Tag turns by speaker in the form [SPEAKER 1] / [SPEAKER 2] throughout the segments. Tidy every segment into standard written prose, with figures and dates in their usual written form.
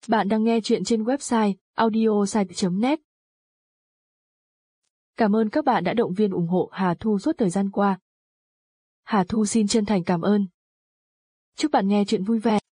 [SPEAKER 1] Bạn đang nghe chuyện trên website audiosite.net. Cảm ơn các bạn đã động viên ủng hộ Hà Thu suốt thời gian qua. Hà Thu xin chân thành cảm ơn. Chúc bạn nghe chuyện vui vẻ.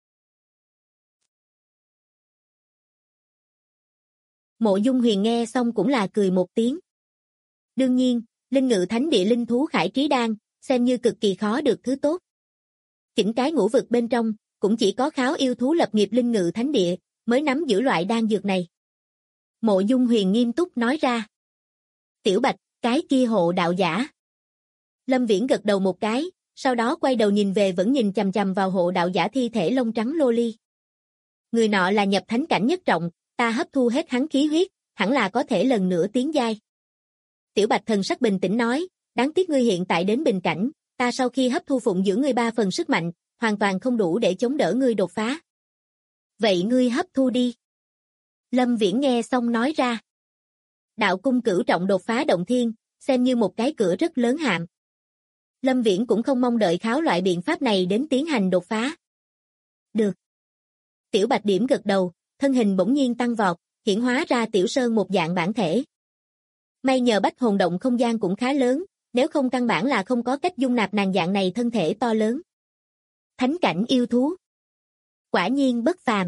[SPEAKER 2] Mộ Dung Huyền nghe xong cũng là cười một tiếng. Đương nhiên, linh ngự thánh địa linh thú khải trí đan, xem như cực kỳ khó được thứ tốt. Chỉnh cái ngũ vực bên trong, cũng chỉ có kháo yêu thú lập nghiệp linh ngự thánh địa, mới nắm giữ loại đan dược này. Mộ Dung Huyền nghiêm túc nói ra. Tiểu Bạch, cái kia hộ đạo giả. Lâm Viễn gật đầu một cái, sau đó quay đầu nhìn về vẫn nhìn chằm chằm vào hộ đạo giả thi thể lông trắng lô ly. Người nọ là nhập thánh cảnh nhất trọng, ta hấp thu hết hắn khí huyết, hẳn là có thể lần nữa tiến giai. Tiểu Bạch thần sắc bình tĩnh nói, đáng tiếc ngươi hiện tại đến bình cảnh, ta sau khi hấp thu phụng dưỡng ngươi 3 phần sức mạnh, hoàn toàn không đủ để chống đỡ ngươi đột phá. Vậy ngươi hấp thu đi. Lâm Viễn nghe xong nói ra. Đạo cung cửu trọng đột phá động thiên, xem như một cái cửa rất lớn hạm. Lâm Viễn cũng không mong đợi kháo loại biện pháp này đến tiến hành đột phá. Được. Tiểu Bạch điểm gật đầu, thân hình bỗng nhiên tăng vọt, hiển hóa ra Tiểu Sơn một dạng bản thể. May nhờ bách hồn động không gian cũng khá lớn, nếu không căn bản là không có cách dung nạp nàng dạng này thân thể to lớn. Thánh cảnh yêu thú. Quả nhiên bất phàm.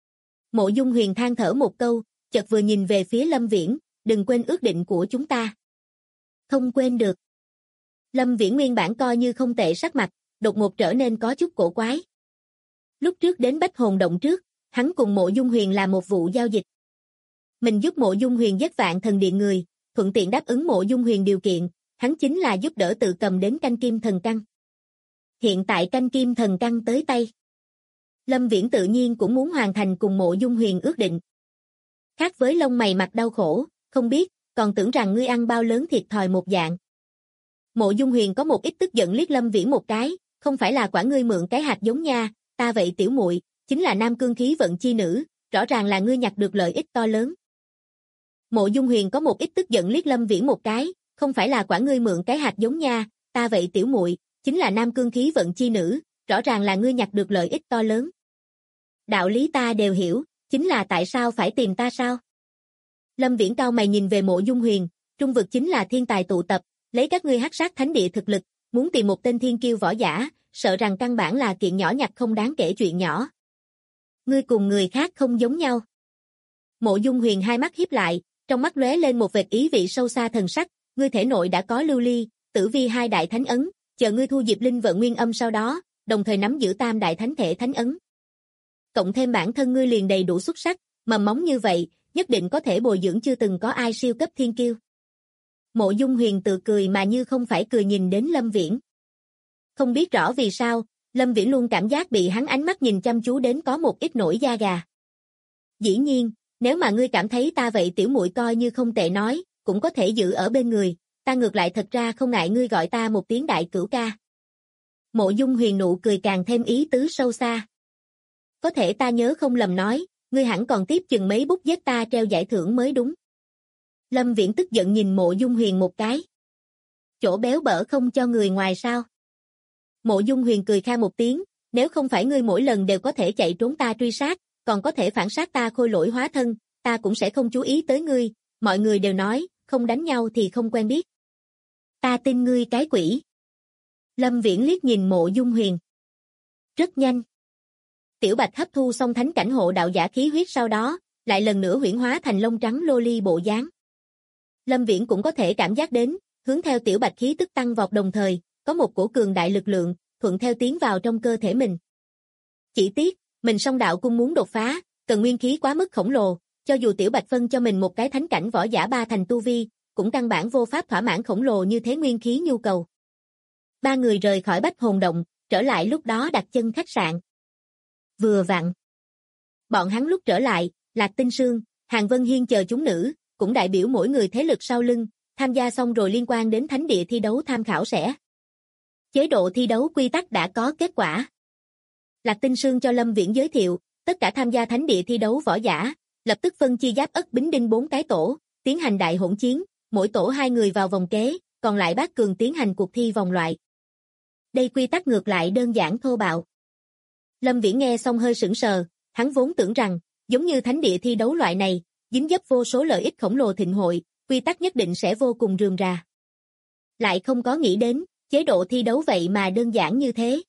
[SPEAKER 2] Mộ Dung Huyền than thở một câu, chợt vừa nhìn về phía Lâm Viễn, đừng quên ước định của chúng ta. Không quên được. Lâm Viễn nguyên bản coi như không tệ sắc mặt, đột ngột trở nên có chút cổ quái. Lúc trước đến bách hồn động trước, hắn cùng Mộ Dung Huyền làm một vụ giao dịch. Mình giúp Mộ Dung Huyền giết Vạn Thần Điện người, thuận tiện đáp ứng Mộ Dung Huyền điều kiện, hắn chính là giúp đỡ tự cầm đến canh kim thần căn. Hiện tại canh kim thần căn tới tay. Lâm Viễn tự nhiên cũng muốn hoàn thành cùng Mộ Dung Huyền ước định. Khác với lông mày mặt đau khổ, không biết, còn tưởng rằng ngươi ăn bao lớn thiệt thòi một dạng. Mộ Dung Huyền có một ít tức giận liếc Lâm Viễn một cái, không phải là quả ngươi mượn cái hạt giống nha, ta vậy tiểu muội, chính là nam cương khí vận chi nữ, rõ ràng là ngươi nhặt được lợi ích to lớn. Mộ Dung Huyền có một ít tức giận liếc Lâm Viễn một cái, không phải là quả ngươi mượn cái hạt giống nha, ta vậy tiểu muội, chính là nam cương khí vận chi nữ, rõ ràng là ngươi nhặt được lợi ích to lớn. Đạo lý ta đều hiểu, chính là tại sao phải tìm ta sao? Lâm Viễn cau mày nhìn về Mộ Dung Huyền, trung vực chính là thiên tài tụ tập, lấy các ngươi hắc sát thánh địa thực lực, muốn tìm một tên thiên kiêu võ giả, sợ rằng căn bản là kiện nhỏ nhặt không đáng kể chuyện nhỏ. Ngươi cùng người khác không giống nhau. Mộ Dung Huyền hai mắt híp lại, trong mắt lóe lên một vệt ý vị sâu xa thần sắc, ngươi thể nội đã có lưu ly, tử vi hai đại thánh ấn, chờ ngươi thu diệp linh vận nguyên âm sau đó, đồng thời nắm giữ tam đại thánh thể thánh ấn. Cộng thêm bản thân ngươi liền đầy đủ xuất sắc, mầm móng như vậy, nhất định có thể bồi dưỡng chưa từng có ai siêu cấp thiên kiêu. Mộ Dung Huyền tự cười mà như không phải cười nhìn đến Lâm Viễn. Không biết rõ vì sao, Lâm Viễn luôn cảm giác bị hắn ánh mắt nhìn chăm chú đến có một ít nổi da gà. Dĩ nhiên, nếu mà ngươi cảm thấy ta vậy tiểu muội coi như không tệ nói, cũng có thể giữ ở bên người, ta ngược lại thật ra không ngại ngươi gọi ta một tiếng đại cửu ca. Mộ Dung Huyền nụ cười càng thêm ý tứ sâu xa. Có thể ta nhớ không lầm nói, ngươi hẳn còn tiếp chừng mấy bút giết ta treo giải thưởng mới đúng. Lâm Viễn tức giận nhìn Mộ Dung Huyền một cái. Chỗ béo bở không cho người ngoài sao? Mộ Dung Huyền cười kha một tiếng, nếu không phải ngươi mỗi lần đều có thể chạy trốn ta truy sát, còn có thể phản sát ta khôi lỗi hóa thân, ta cũng sẽ không chú ý tới ngươi, mọi người đều nói, không đánh nhau thì không quen biết. Ta tin ngươi cái quỷ. Lâm Viễn liếc nhìn Mộ Dung Huyền. Rất nhanh. Tiểu Bạch hấp thu xong thánh cảnh hộ đạo giả khí huyết sau đó, lại lần nữa huyễn hóa thành lông trắng lô ly bộ dáng. Lâm Viễn cũng có thể cảm giác đến, hướng theo Tiểu Bạch khí tức tăng vọt đồng thời, có một cổ cường đại lực lượng, thuận theo tiến vào trong cơ thể mình. Chỉ tiếc, mình song đạo cung muốn đột phá, cần nguyên khí quá mức khổng lồ, cho dù Tiểu Bạch phân cho mình một cái thánh cảnh võ giả 3 thành tu vi, cũng căn bản vô pháp thỏa mãn khổng lồ như thế nguyên khí nhu cầu. Ba người rời khỏi bách hồn động, trở lại lúc đó đặt chân khách sạn. Vừa vặn. Bọn hắn lúc trở lại, Lạc Tinh Sương, Hàn Vân Hiên chờ chúng nữ, cũng đại biểu mỗi người thế lực sau lưng, tham gia xong rồi liên quan đến thánh địa thi đấu tham khảo sẽ. Chế độ thi đấu quy tắc đã có kết quả. Lạc Tinh Sương cho Lâm Viễn giới thiệu, tất cả tham gia thánh địa thi đấu võ giả, lập tức phân chia giáp ất bính đinh 4 cái tổ, tiến hành đại hỗn chiến, mỗi tổ 2 người vào vòng kế, còn lại bát cường tiến hành cuộc thi vòng loại. Đây quy tắc ngược lại đơn giản thô bạo. Lâm Viễn nghe xong hơi sững sờ, hắn vốn tưởng rằng, Giống như thánh địa thi đấu loại này, dính dấp vô số lợi ích khổng lồ thịnh hội, quy tắc nhất định sẽ vô cùng rườm rà. Lại không có nghĩ đến, chế độ thi đấu vậy mà đơn giản như thế.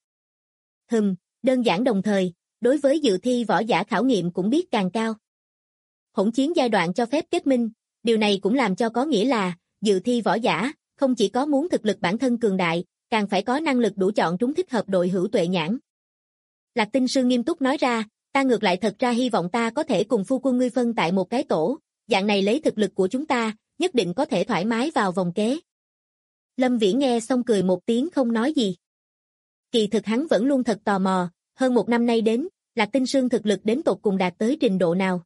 [SPEAKER 2] Đơn giản đồng thời, đối với dự thi võ giả khảo nghiệm cũng biết càng cao. Hỗn chiến giai đoạn cho phép kết minh, điều này cũng làm cho có nghĩa là, dự thi võ giả, không chỉ có muốn thực lực bản thân cường đại, càng phải có năng lực đủ chọn trúng thích hợp đội hữu tuệ nhãn. Lạc Tinh Sương nghiêm túc nói ra, ta ngược lại thật ra hy vọng ta có thể cùng phu quân ngươi phân tại một cái tổ, dạng này lấy thực lực của chúng ta, nhất định có thể thoải mái vào vòng kế. Lâm Viễn nghe xong cười một tiếng không nói gì. Kỳ thực hắn vẫn luôn thật tò mò, hơn một năm nay đến, Lạc Tinh Sương thực lực đến tột cùng đạt tới trình độ nào.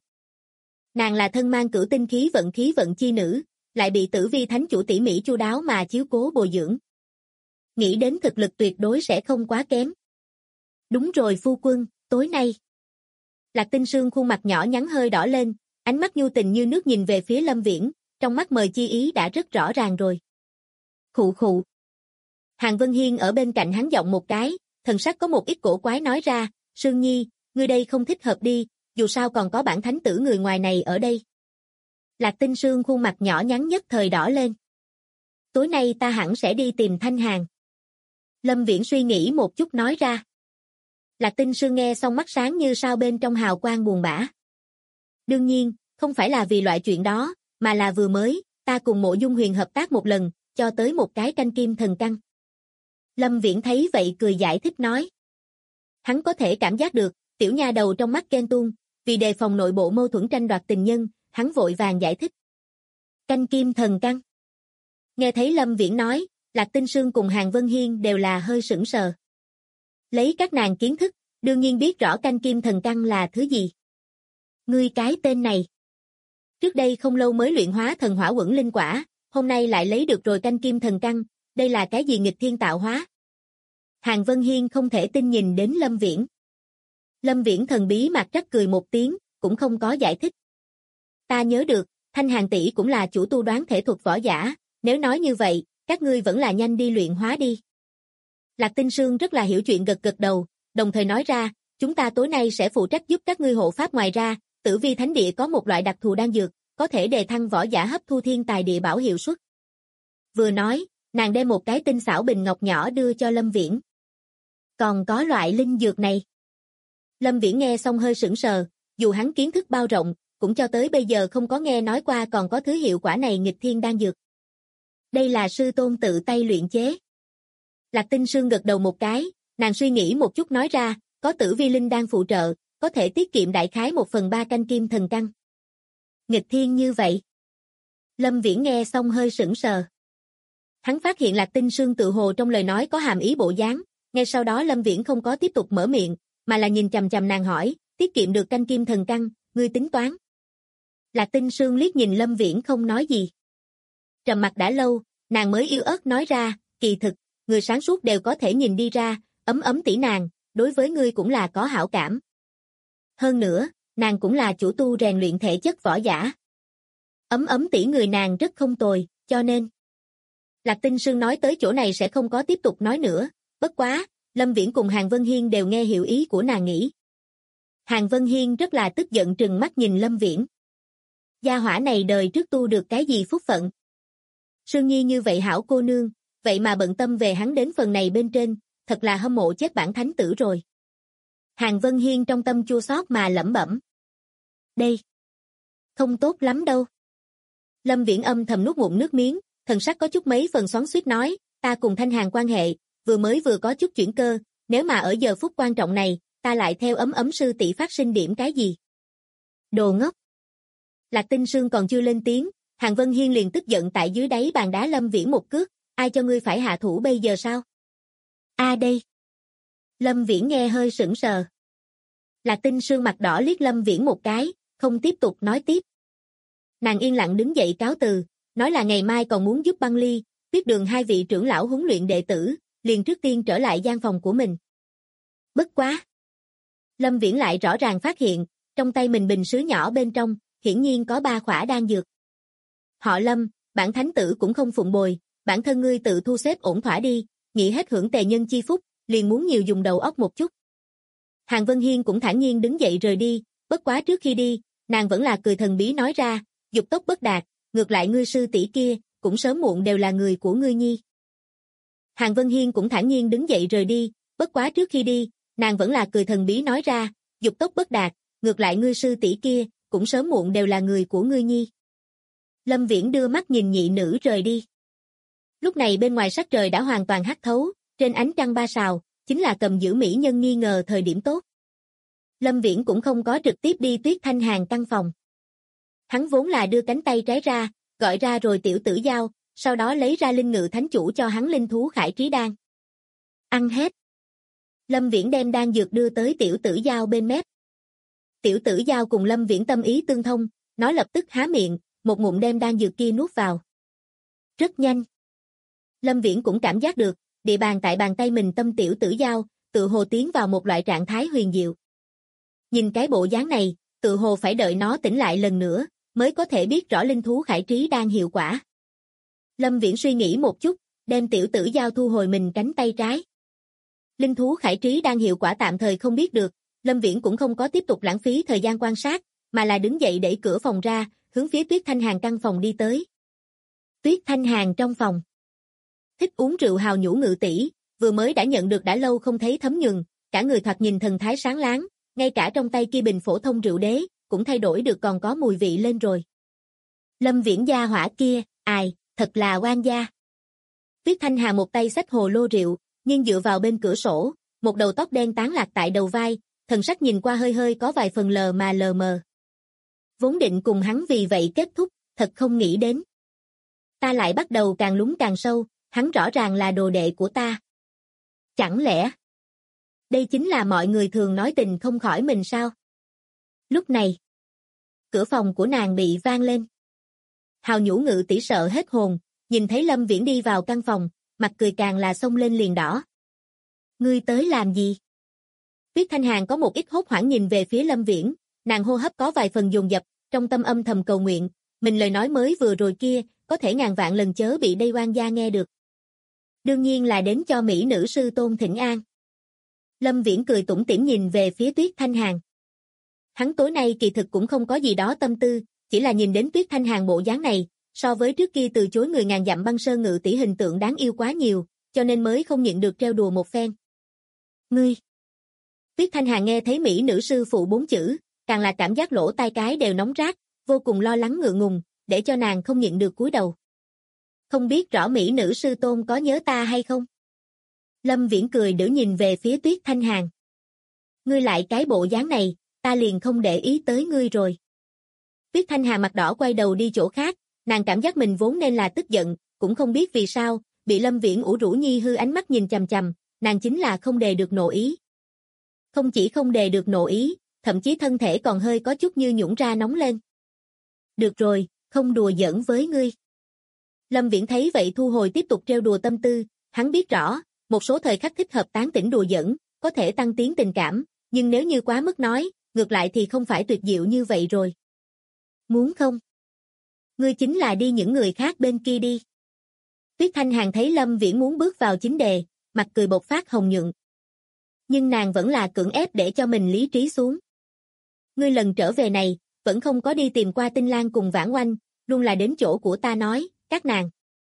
[SPEAKER 2] Nàng là thân mang cửu tinh khí vận chi nữ, lại bị Tử Vi Thánh Chủ tỉ mỉ chu đáo mà chiếu cố bồi dưỡng. Nghĩ đến thực lực tuyệt đối sẽ không quá kém. Đúng rồi phu quân, tối nay. Lạc Tinh Sương khuôn mặt nhỏ nhắn hơi đỏ lên, ánh mắt nhu tình như nước nhìn về phía Lâm Viễn, trong mắt mời chi ý đã rất rõ ràng rồi. Khụ khụ. Hàng Vân Hiên ở bên cạnh hắn giọng một cái, thần sắc có một ít cổ quái nói ra, Sương Nhi, ngươi đây không thích hợp đi, dù sao còn có bản thánh tử người ngoài này ở đây. Lạc Tinh Sương khuôn mặt nhỏ nhắn nhất thời đỏ lên. Tối nay ta hẳn sẽ đi tìm Thanh Hàn. Lâm Viễn suy nghĩ một chút nói ra. Lạc Tinh Sương nghe xong mắt sáng như sao bên trong hào quang buồn bã. Đương nhiên, không phải là vì loại chuyện đó, mà là vừa mới, ta cùng Mộ Dung Huyền hợp tác một lần, cho tới một cái canh kim thần căn. Lâm Viễn thấy vậy cười giải thích nói. Hắn có thể cảm giác được, tiểu nha đầu trong mắt ghen tuông, vì đề phòng nội bộ mâu thuẫn tranh đoạt tình nhân, hắn vội vàng giải thích. Canh kim thần căn. Nghe thấy Lâm Viễn nói, Lạc Tinh Sương cùng Hàng Vân Hiên đều là hơi sững sờ. Lấy các nàng kiến thức, đương nhiên biết rõ canh kim thần căn là thứ gì. Ngươi cái tên này. Trước đây không lâu mới luyện hóa thần hỏa quẩn linh quả, hôm nay lại lấy được rồi canh kim thần căn, đây là cái gì nghịch thiên tạo hóa? Hàng Vân Hiên không thể tin nhìn đến Lâm Viễn. Lâm Viễn thần bí mặt trắc cười một tiếng, cũng không có giải thích. Ta nhớ được, Thanh Hàn tỷ cũng là chủ tu đoán thể thuật võ giả, nếu nói như vậy, các ngươi vẫn là nhanh đi luyện hóa đi. Lạc Tinh Sương rất là hiểu chuyện gật gật đầu, đồng thời nói ra, chúng ta tối nay sẽ phụ trách giúp các ngươi hộ pháp, ngoài ra, Tử Vi Thánh Địa có một loại đặc thù đan dược, có thể đề thăng võ giả hấp thu thiên tài địa bảo hiệu suất. Vừa nói, nàng đem một cái tinh xảo bình ngọc nhỏ đưa cho Lâm Viễn. Còn có loại linh dược này. Lâm Viễn nghe xong hơi sững sờ, dù hắn kiến thức bao rộng, cũng cho tới bây giờ không có nghe nói qua còn có thứ hiệu quả này nghịch thiên đan dược. Đây là sư tôn tự tay luyện chế. Lạc Tinh Sương gật đầu một cái, nàng suy nghĩ một chút nói ra, có Tử Vi linh đan phụ trợ, có thể tiết kiệm đại khái 1/3 canh kim thần căn. Nghịch thiên như vậy. Lâm Viễn nghe xong hơi sững sờ. Hắn phát hiện Lạc Tinh Sương tự hồ trong lời nói có hàm ý bộ dáng, ngay sau đó Lâm Viễn không có tiếp tục mở miệng, mà là nhìn chằm chằm nàng hỏi, tiết kiệm được canh kim thần căn, ngươi tính toán. Lạc Tinh Sương liếc nhìn Lâm Viễn không nói gì. Trầm mặc đã lâu, nàng mới yếu ớt nói ra, kỳ thực, người sáng suốt đều có thể nhìn đi ra, ấm tỷ nàng, đối với ngươi cũng là có hảo cảm. Hơn nữa, nàng cũng là chủ tu rèn luyện thể chất võ giả. Ấm tỷ người nàng rất không tồi, cho nên. Lạc Tinh Sương nói tới chỗ này sẽ không có tiếp tục nói nữa, bất quá, Lâm Viễn cùng Hàng Vân Hiên đều nghe hiểu ý của nàng nghĩ. Hàng Vân Hiên rất là tức giận trừng mắt nhìn Lâm Viễn. Gia hỏa này đời trước tu được cái gì phúc phận. Sương Nhi như vậy hảo cô nương, vậy mà bận tâm về hắn đến phần này bên trên, thật là hâm mộ chết bản thánh tử rồi. Hàng Vân Hiên trong tâm chua xót mà lẩm bẩm. Đây, không tốt lắm đâu. Lâm Viễn âm thầm nuốt ngụm nước miếng, thần sắc có chút mấy phần xoắn xuýt nói, ta cùng Thanh Hàn quan hệ, vừa có chút chuyển cơ, nếu mà ở giờ phút quan trọng này, ta lại theo sư tỷ phát sinh điểm cái gì? Đồ ngốc. Lạc Tinh Sương còn chưa lên tiếng, Hàng Vân Hiên liền tức giận tại dưới đáy bàn đá Lâm Viễn một cước, ai cho ngươi phải hạ thủ bây giờ sao? Đây. Lâm Viễn nghe hơi sững sờ. Lạc Tinh Sương mặt đỏ liếc Lâm Viễn một cái, không tiếp tục nói tiếp. Nàng yên lặng đứng dậy cáo từ, nói là ngày mai còn muốn giúp Băng Ly, Tuyết Đường hai vị trưởng lão huấn luyện đệ tử, liền trước tiên trở lại gian phòng của mình. Bất quá. Lâm Viễn lại rõ ràng phát hiện, trong tay mình bình sứ nhỏ bên trong, hiển nhiên có 3 khỏa đan dược. Họ Lâm, bản thánh tử cũng không phụng bồi, bản thân ngươi tự thu xếp ổn thỏa đi, nghĩ hết hưởng tề nhân chi phúc, liền muốn nhiều dùng đầu óc một chút. Hàng Vân Hiên cũng thản nhiên đứng dậy rời đi, bất quá trước khi đi, nàng vẫn là cười thần bí nói ra, dục tốc bất đạt, ngược lại ngươi sư tỷ kia, cũng sớm muộn đều là người của ngươi nhi. Hàn Vân Hiên cũng thản nhiên đứng dậy rời đi, bất quá trước khi đi, nàng vẫn là cười thần bí nói ra, dục tốc bất đạt, ngược lại ngươi sư tỷ kia, cũng sớm muộn đều là người của ngươi nhi. Lâm Viễn đưa mắt nhìn nhị nữ rời đi. Lúc này bên ngoài sắc trời đã hoàn toàn hắt thấu, trên ánh trăng ba sào, chính là cầm giữ mỹ nhân nghi ngờ thời điểm tốt. Lâm Viễn cũng không có trực tiếp đi Tuyết Thanh Hàn căn phòng. Hắn vốn là đưa cánh tay trái ra, gọi ra rồi tiểu tử giao, sau đó lấy ra linh ngự thánh chủ cho hắn linh thú khải trí đan. Ăn hết. Lâm Viễn đem đan dược đưa tới tiểu tử giao bên mép. Tiểu tử giao cùng Lâm Viễn tâm ý tương thông, nó lập tức há miệng, một ngụm đem đan dược kia nuốt vào. Rất nhanh. Lâm Viễn cũng cảm giác được, địa bàn tại bàn tay mình tâm tiểu tử giao, tự hồ tiến vào một loại trạng thái huyền diệu. Nhìn cái bộ dáng này, tự hồ phải đợi nó tỉnh lại lần nữa, mới có thể biết rõ linh thú khải trí đan hiệu quả. Lâm Viễn suy nghĩ một chút, đem tiểu tử giao thu hồi mình cánh tay trái. Linh thú khải trí đan hiệu quả tạm thời không biết được, Lâm Viễn cũng không có tiếp tục lãng phí thời gian quan sát, mà là đứng dậy đẩy cửa phòng ra, hướng phía Tuyết Thanh Hàn căn phòng đi tới. Tuyết Thanh Hàn trong phòng. Thích uống rượu hào nhũ ngự tỷ, vừa mới đã nhận được đã lâu không thấy Thấm Nhường, cả người thoạt nhìn thần thái sáng láng, ngay cả trong tay kia bình phổ thông rượu đế, cũng thay đổi được còn có mùi vị lên rồi. Lâm Viễn gia hỏa kia, ai, thật là oan gia. Tuyết Thanh Hà một tay xách hồ lô rượu, nhưng dựa vào bên cửa sổ, một đầu tóc đen tán lạc tại đầu vai, thần sắc nhìn qua hơi hơi có vài phần lờ mờ. Vốn định cùng hắn vì vậy kết thúc, thật không nghĩ đến. Ta lại bắt đầu càng lún càng sâu, hắn rõ ràng là đồ đệ của ta. Chẳng lẽ đây chính là mọi người thường nói tình không khỏi mình sao? Lúc này, cửa phòng của nàng bị vang lên. Hào nhũ ngự tỷ sợ hết hồn, nhìn thấy Lâm Viễn đi vào căn phòng, mặt cười càng là xông lên liền đỏ. Ngươi tới làm gì? Tuyết Thanh Hàn có một ít hốt hoảng nhìn về phía Lâm Viễn, nàng hô hấp có vài phần dồn dập, trong tâm âm thầm cầu nguyện, mình lời nói mới vừa rồi kia, có thể ngàn vạn lần chớ bị đây oan gia nghe được. Đương nhiên là đến cho mỹ nữ sư tôn thỉnh an. Lâm Viễn cười tủm tỉm nhìn về phía Tuyết Thanh Hàn. Hắn tối nay kỳ thực cũng không có gì đó tâm tư, chỉ là nhìn đến Tuyết Thanh Hàn bộ dáng này, so với trước kia từ chối người ngàn dặm băng sơn ngự tỷ hình tượng đáng yêu quá nhiều, cho nên mới không nhịn được trêu đùa một phen. Ngươi! Tuyết Thanh Hàn nghe thấy mỹ nữ sư phụ 4 chữ, càng là cảm giác lỗ tai cái đều nóng rát, vô cùng lo lắng ngượng ngùng, để cho nàng không nhịn được cúi đầu. Không biết rõ mỹ nữ sư tôn có nhớ ta hay không? Lâm Viễn cười đểu nhìn về phía Tuyết Thanh Hàn. Ngươi lại cái bộ dáng này, ta liền không để ý tới ngươi rồi. Tuyết Thanh Hàn mặt đỏ quay đầu đi chỗ khác, nàng cảm giác mình vốn nên là tức giận, cũng không biết vì sao, bị Lâm Viễn ủ rũ nhi hư ánh mắt nhìn chằm chằm, nàng chính là không đề được nộ ý. Không chỉ không đề được nộ ý, thậm chí thân thể còn hơi có chút như nhũn ra nóng lên. Được rồi, không đùa giỡn với ngươi. Lâm Viễn thấy vậy thu hồi tiếp tục trêu đùa tâm tư, hắn biết rõ, một số thời khắc thích hợp tán tỉnh đùa giỡn, có thể tăng tiến tình cảm, nhưng nếu như quá mức nói, ngược lại thì không phải tuyệt diệu như vậy rồi. Muốn không? Ngươi chính là đi những người khác bên kia đi. Tuyết Thanh Hàn thấy Lâm Viễn muốn bước vào chính đề, mặt cười bộc phát hồng nhuận. Nhưng nàng vẫn là cưỡng ép để cho mình lý trí xuống. Ngươi lần trở về này, vẫn không có đi tìm qua Tinh Lan cùng Vãn Oanh, luôn là đến chỗ của ta nói, các nàng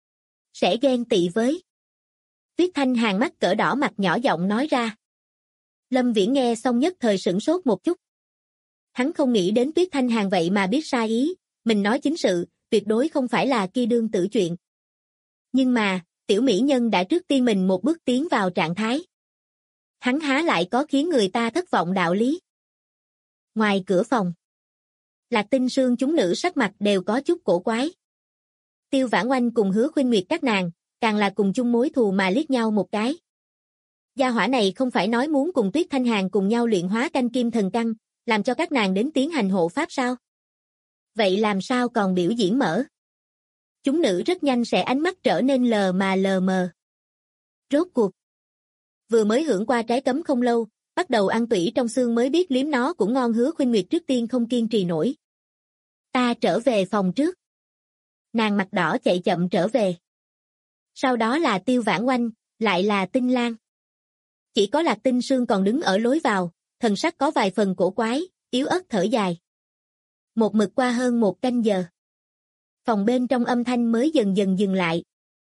[SPEAKER 2] sẽ ghen tị với. Tuyết Thanh Hàn mắt cỡ đỏ mặt nhỏ giọng nói ra. Lâm Viễn nghe xong nhất thời sửng sốt một chút. Hắn không nghĩ đến Tuyết Thanh Hàn vậy mà biết sai ý, mình nói chính sự, tuyệt đối không phải là kia đương tử chuyện. Nhưng mà, tiểu mỹ nhân đã trước tiên mình một bước tiến vào trạng thái. Hắn há lại có khiến người ta thất vọng đạo lý. Ngoài cửa phòng, Lạc Tinh Sương chúng nữ sắc mặt đều có chút cổ quái. Tiêu Vãn Oanh cùng Hứa Khuynh Nguyệt các nàng, càng là cùng chung mối thù mà liếc nhau một cái. Gia hỏa này không phải nói muốn cùng Tuyết Thanh Hàn cùng nhau luyện hóa canh kim thần căn, làm cho các nàng đến tiến hành hộ pháp sao? Vậy làm sao còn biểu diễn mở? Chúng nữ rất nhanh sẽ ánh mắt trở nên lờ mờ. Rốt cuộc. Vừa mới hưởng qua trái cấm không lâu, bắt đầu ăn tủy trong xương mới biết liếm nó cũng ngon. Hứa Khuynh Nguyệt trước tiên không kiên trì nổi. Ta trở về phòng trước. Nàng mặt đỏ chạy chậm trở về. Sau đó là Tiêu Vãn Oanh, lại là Tinh Lan. Chỉ có Lạc Tinh Sương còn đứng ở lối vào, thần sắc có vài phần cổ quái, yếu ớt thở dài. Một mực qua hơn 1 canh giờ. Phòng bên trong âm thanh mới dần dần dừng lại.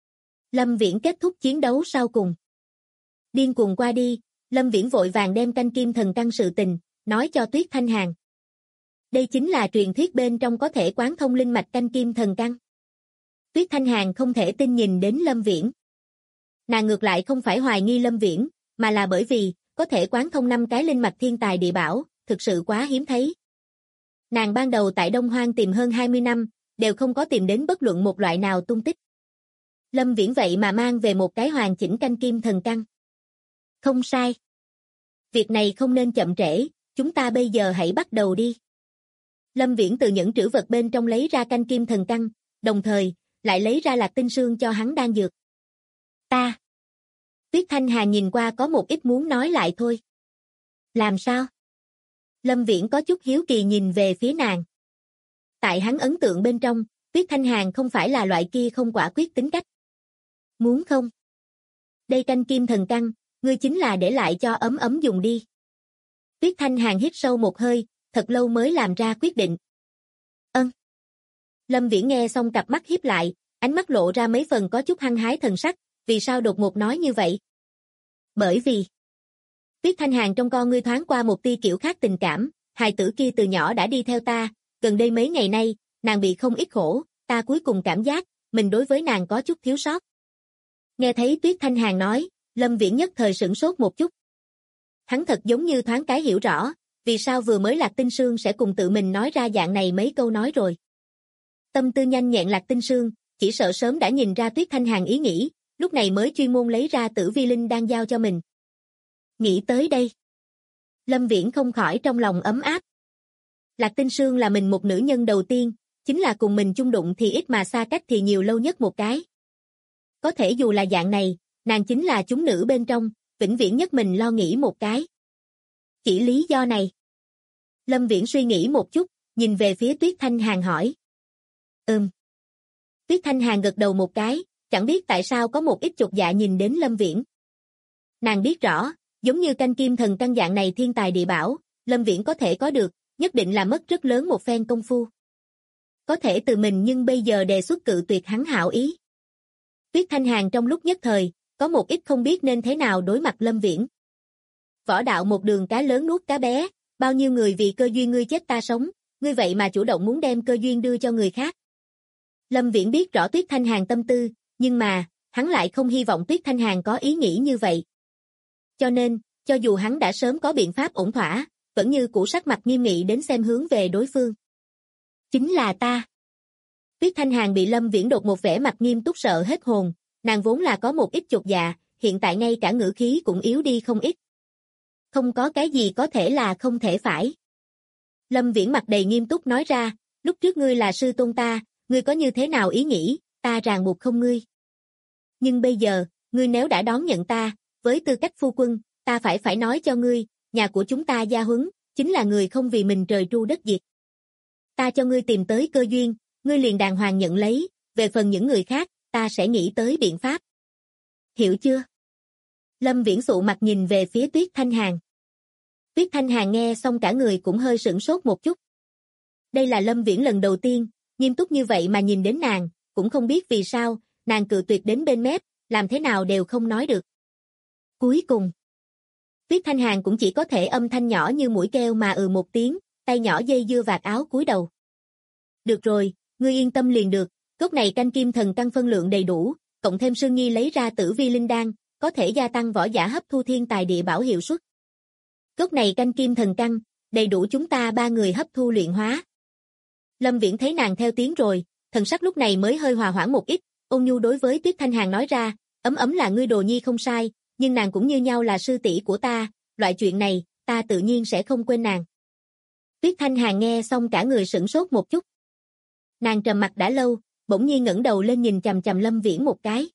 [SPEAKER 2] Lâm Viễn kết thúc chiến đấu sau cùng. Điên cuồng qua đi, Lâm Viễn vội vàng đem canh kim thần căn sự tình, nói cho Tuyết Thanh Hàn. Đây chính là truyền thuyết bên trong có thể quán thông linh mạch canh kim thần căn. Tuyết Thanh Hàn không thể tin nhìn đến Lâm Viễn. Nàng ngược lại không phải hoài nghi Lâm Viễn, mà là bởi vì, có thể quán thông 5 cái linh mạch thiên tài địa bảo, thực sự quá hiếm thấy. Nàng ban đầu tại Đông Hoang tìm hơn 20 năm, đều không có tìm đến bất luận một loại nào tung tích. Lâm Viễn vậy mà mang về một cái hoàn chỉnh canh kim thần căn. Không sai. Việc này không nên chậm trễ, chúng ta bây giờ hãy bắt đầu đi. Lâm Viễn từ những trữ vật bên trong lấy ra canh kim thần căn, đồng thời, lại lấy ra Lạc Tinh Sương cho hắn đan dược. Ta. Tuyết Thanh Hà nhìn qua có một ít muốn nói lại thôi. Làm sao? Lâm Viễn có chút hiếu kỳ nhìn về phía nàng. Tại hắn ấn tượng bên trong, Tuyết Thanh Hàn không phải là loại kia không quả quyết tính cách. Muốn không? Đây canh kim thần căn, ngươi chính là để lại cho ấm ấm dùng đi. Tuyết Thanh Hàn hít sâu một hơi, thật lâu mới làm ra quyết định. Ân. Lâm Viễn nghe xong cặp mắt híp lại, ánh mắt lộ ra mấy phần có chút hăng hái thần sắc, vì sao đột ngột nói như vậy? Bởi vì Tuyết Thanh Hàn trong con ngươi thoáng qua một tia kiểu khác tình cảm, hài tử kia từ nhỏ đã đi theo ta, gần đây mấy ngày nay, nàng bị không ít khổ, ta cuối cùng cảm giác, mình đối với nàng có chút thiếu sót. Nghe thấy Tuyết Thanh Hàn nói, Lâm Viễn nhất thời sửng sốt một chút. Hắn thật giống như thoáng cái hiểu rõ, vì sao vừa mới Lạc Tinh Sương sẽ cùng tự mình nói ra dạng này mấy câu nói rồi. Tâm tư nhanh nhẹn Lạc Tinh Sương, chỉ sợ sớm đã nhìn ra Tuyết Thanh Hàn ý nghĩ, lúc này mới chuyên môn lấy ra Tử Vi Linh đang giao cho mình. Nghĩ tới đây, Lâm Viễn không khỏi trong lòng ấm áp. Lạc Tinh Sương là mình một nữ nhân đầu tiên, chính là cùng mình chung đụng thì ít mà xa cách thì nhiều lâu nhất một cái. Có thể dù là dạng này, nàng chính là chúng nữ bên trong, vĩnh viễn nhất mình lo nghĩ một cái. Chỉ lý do này. Lâm Viễn suy nghĩ một chút, nhìn về phía Tuyết Thanh Hàn hỏi. Tuyết Thanh Hàn gật đầu một cái, chẳng biết tại sao có một ít chột dạ nhìn đến Lâm Viễn. Nàng biết rõ, giống như canh kim thần căn dạng này thiên tài địa bảo, Lâm Viễn có thể có được, nhất định là mất rất lớn một phen công phu. Có thể từ mình nhưng bây giờ đề xuất cự tuyệt hắn hảo ý. Tuyết Thanh Hàn trong lúc nhất thời, có một ít không biết nên thế nào đối mặt Lâm Viễn. Võ đạo một đường cá lớn nuốt cá bé, bao nhiêu người vì cơ duyên ngươi chết ta sống, ngươi vậy mà chủ động muốn đem cơ duyên đưa cho người khác. Lâm Viễn biết rõ Tuyết Thanh Hàn tâm tư, nhưng mà, hắn lại không hy vọng Tuyết Thanh Hàn có ý nghĩ như vậy. Cho nên, cho dù hắn đã sớm có biện pháp ổn thỏa, vẫn như cũ sắc mặt nghiêm nghị đến xem hướng về đối phương. Chính là ta. Tuyết Thanh Hàn bị Lâm Viễn đột một vẻ mặt nghiêm túc sợ hết hồn, nàng vốn là có một ít chột dạ, hiện tại ngay cả ngữ khí cũng yếu đi không ít. Không có cái gì có thể là không thể phải. Lâm Viễn mặt đầy nghiêm túc nói ra, lúc trước ngươi là sư tôn ta, ngươi có như thế nào ý nghĩ, ta ràng buộc không ngươi. Nhưng bây giờ, ngươi nếu đã đón nhận ta, với tư cách phu quân, ta phải nói cho ngươi, nhà của chúng ta Gia Huấn, chính là người không vì mình trời tru đất diệt. Ta cho ngươi tìm tới cơ duyên, ngươi liền đàng hoàng nhận lấy, về phần những người khác, ta sẽ nghĩ tới biện pháp. Hiểu chưa? Lâm Viễn sụ mặt nhìn về phía Tuyết Thanh Hàn. Tuyết Thanh Hàn nghe xong cả người cũng hơi sửng sốt một chút. Đây là Lâm Viễn lần đầu tiên, nghiêm túc như vậy mà nhìn đến nàng, cũng không biết vì sao, nàng cự tuyệt đến bên mép, làm thế nào đều không nói được. Cuối cùng, Tuyết Thanh Hàn cũng chỉ có thể âm thanh nhỏ như mũi keo mà một tiếng, tay nhỏ dây dưa vạt áo cúi đầu. Được rồi, ngươi yên tâm liền được, cốc này canh kim thần căn phân lượng đầy đủ, cộng thêm Sương Nhi lấy ra Tử Vi Linh đan, có thể gia tăng võ giả hấp thu thiên tài địa bảo hiệu suất. Cốc này canh kim thần căn, đầy đủ chúng ta 3 người hấp thu luyện hóa. Lâm Viễn thấy nàng theo tiếng rồi, thần sắc lúc này mới hơi hòa hoãn một ít, ôn nhu đối với Tuyết Thanh Hàn nói ra, ấm ấm là ngươi đồ nhi không sai, nhưng nàng cũng như nhau là sư tỷ của ta, loại chuyện này, ta tự nhiên sẽ không quên nàng. Tuyết Thanh Hàn nghe xong cả người sửng sốt một chút. Nàng trầm mặt đã lâu, bỗng nhiên ngẩng đầu lên nhìn chằm chằm Lâm Viễn một cái.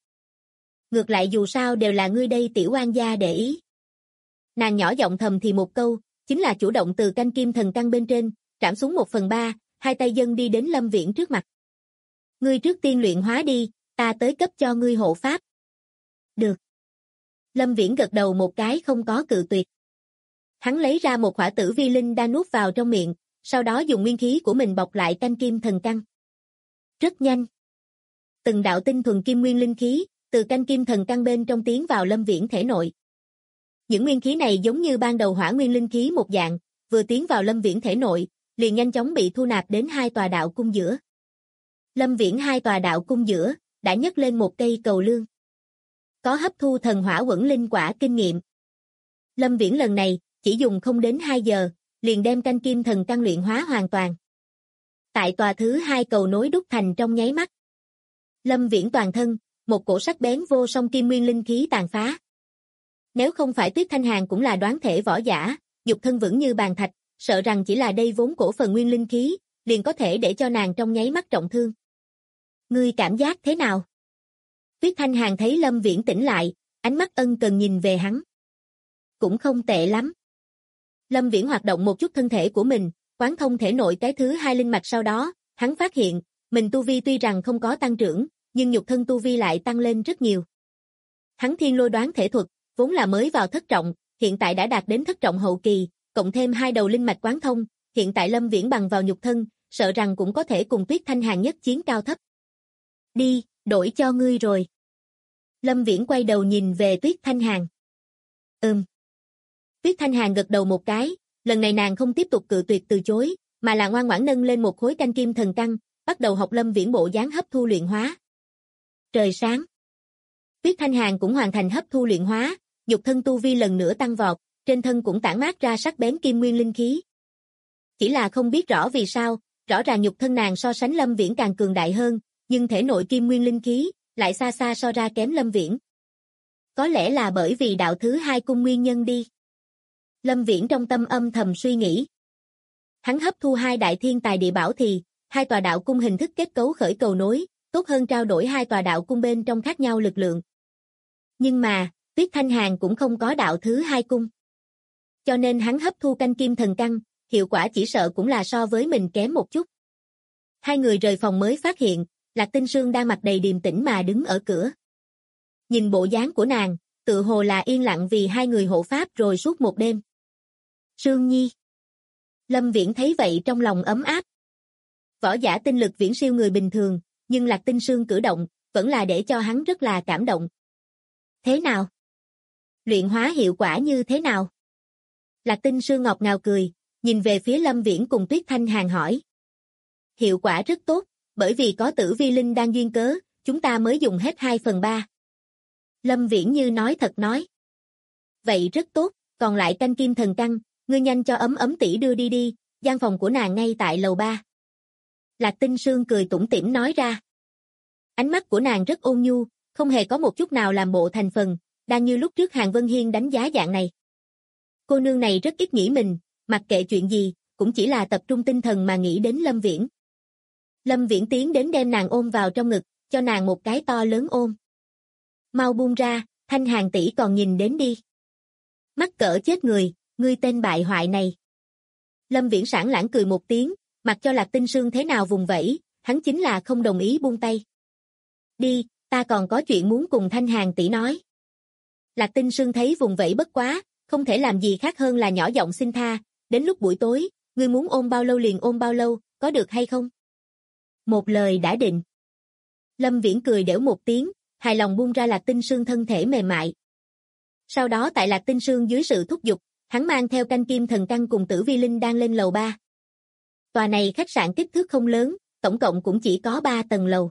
[SPEAKER 2] Ngược lại dù sao đều là ngươi đây tiểu oan gia để ý. Nàng nhỏ giọng thầm thì một câu, chính là chủ động từ canh kim thần căn bên trên, trảm xuống 1/3, hai tay dâng đi đến Lâm Viễn trước mặt. Ngươi trước tiên luyện hóa đi, ta tới cấp cho ngươi hộ pháp. Được. Lâm Viễn gật đầu một cái không có cự tuyệt. Hắn lấy ra một khỏa tử vi linh đang nuốt vào trong miệng, sau đó dùng nguyên khí của mình bọc lại canh kim thần căn. Rất nhanh. Từng đạo tinh thuần kim nguyên linh khí, từ canh kim thần căn bên trong tiến vào Lâm Viễn thể nội. Những nguyên khí này giống như ban đầu hỏa nguyên linh khí một dạng, vừa tiến vào Lâm Viễn thể nội, liền nhanh chóng bị thu nạp đến hai tòa đạo cung giữa. Lâm Viễn hai tòa đạo cung giữa, đã nhấc lên một cây cầu lương. Có hấp thu thần hỏa quẩn linh quả kinh nghiệm. Lâm Viễn lần này, chỉ dùng không đến 2 giờ, liền đem canh kim thần căn luyện hóa hoàn toàn. Tại tòa thứ hai cầu nối đúc thành trong nháy mắt. Lâm Viễn toàn thân, một cổ sắc bén vô song kim nguyên linh khí tàn phá. Nếu không phải Tuyết Thanh Hàn cũng là đoán thể võ giả, nhục thân vững như bàn thạch, sợ rằng chỉ là đây vốn cổ phần nguyên linh khí, liền có thể để cho nàng trong nháy mắt trọng thương. Ngươi cảm giác thế nào? Tuyết Thanh Hàn thấy Lâm Viễn tỉnh lại, ánh mắt ân cần nhìn về hắn. Cũng không tệ lắm. Lâm Viễn hoạt động một chút thân thể của mình, quán thông thể nội cái thứ hai linh mạch, sau đó, hắn phát hiện, mình tu vi tuy rằng không có tăng trưởng, nhưng nhục thân tu vi lại tăng lên rất nhiều. Hắn thiên lôi đoán thể thuật, vốn là mới vào thất trọng, hiện tại đã đạt đến thất trọng hậu kỳ, cộng thêm hai đầu linh mạch quán thông, hiện tại Lâm Viễn bằng vào nhục thân, sợ rằng cũng có thể cùng Tuyết Thanh Hàn nhất chiến cao thấp. Đi, đổi cho ngươi rồi. Lâm Viễn quay đầu nhìn về Tuyết Thanh Hàn. Tuyết Thanh Hàn gật đầu một cái, lần này nàng không tiếp tục cự tuyệt từ chối, mà là ngoan ngoãn nâng lên một khối canh kim thần căn, bắt đầu học Lâm Viễn bộ dáng hấp thu luyện hóa. Trời sáng. Tuyết Thanh Hàn cũng hoàn thành hấp thu luyện hóa, nhục thân tu vi lần nữa tăng vọt, trên thân cũng tản mát ra sắc bén kim nguyên linh khí. Chỉ là không biết rõ vì sao, rõ ràng nhục thân nàng so sánh Lâm Viễn càng cường đại hơn, nhưng thể nội kim nguyên linh khí lại xa xa so ra kém Lâm Viễn. Có lẽ là bởi vì đạo thứ hai cung nguyên nhân đi. Lâm Viễn trong tâm âm thầm suy nghĩ. Hắn hấp thu hai đại thiên tài địa bảo thì, hai tòa đạo cung hình thức kết cấu khởi cầu nối, tốt hơn trao đổi hai tòa đạo cung bên trong khác nhau lực lượng. Nhưng mà, Tuyết Thanh Hàn cũng không có đạo thứ hai cung. Cho nên hắn hấp thu canh kim thần căn, hiệu quả chỉ sợ cũng là so với mình kém một chút. Hai người rời phòng mới phát hiện, Lạc Tinh Sương đang mặt đầy điềm tĩnh mà đứng ở cửa. Nhìn bộ dáng của nàng, tự hồ là yên lặng vì hai người hộ pháp rồi suốt một đêm. Sương Nhi. Lâm Viễn thấy vậy trong lòng ấm áp. Võ giả tinh lực viễn siêu người bình thường, nhưng Lạc Tinh Sương cử động, vẫn là để cho hắn rất là cảm động. Thế nào? Luyện hóa hiệu quả như thế nào? Lạc Tinh Sương ngọt ngào cười, nhìn về phía Lâm Viễn cùng Tuyết Thanh Hàn hỏi. Hiệu quả rất tốt, bởi vì có tử vi linh đang duyên cớ, chúng ta mới dùng hết 2/3. Lâm Viễn như nói thật nói. Vậy rất tốt, còn lại canh kim thần căn, ngươi nhanh cho ấm ấm tỷ đưa đi đi, gian phòng của nàng ngay tại lầu 3. Lạc Tinh Sương cười tủm tỉm nói ra. Ánh mắt của nàng rất ôn nhu, không hề có một chút nào làm bộ thành phần, đang như lúc trước Hàn Vân Hiên đánh giá dạng này. Cô nương này rất ít nghĩ mình, mặc kệ chuyện gì, cũng chỉ là tập trung tinh thần mà nghĩ đến Lâm Viễn. Lâm Viễn tiến đến đem nàng ôm vào trong ngực, cho nàng một cái to lớn ôm. Mau buông ra, Thanh Hàn tỷ còn nhìn đến đi. Mắc cỡ chết người, ngươi tên bại hoại này. Lâm Viễn sảng lãng cười một tiếng, mặc cho Lạc Tinh Sương thế nào vùng vẫy, hắn chính là không đồng ý buông tay. Đi, ta còn có chuyện muốn cùng Thanh Hàn tỷ nói. Lạc Tinh Sương thấy vùng vẫy bất quá, không thể làm gì khác hơn là nhỏ giọng xin tha, đến lúc buổi tối, ngươi muốn ôm bao lâu liền ôm bao lâu, có được hay không? Một lời đã định. Lâm Viễn cười đểu một tiếng, hài lòng buông ra Lạc Tinh Sương thân thể mềm mại. Sau đó tại Lạc Tinh Sương dưới sự thúc giục, hắn mang theo canh kim thần căn cùng tử vi linh đang lên lầu 3. Tòa này khách sạn kích thước không lớn, tổng cộng cũng chỉ có 3 tầng lầu.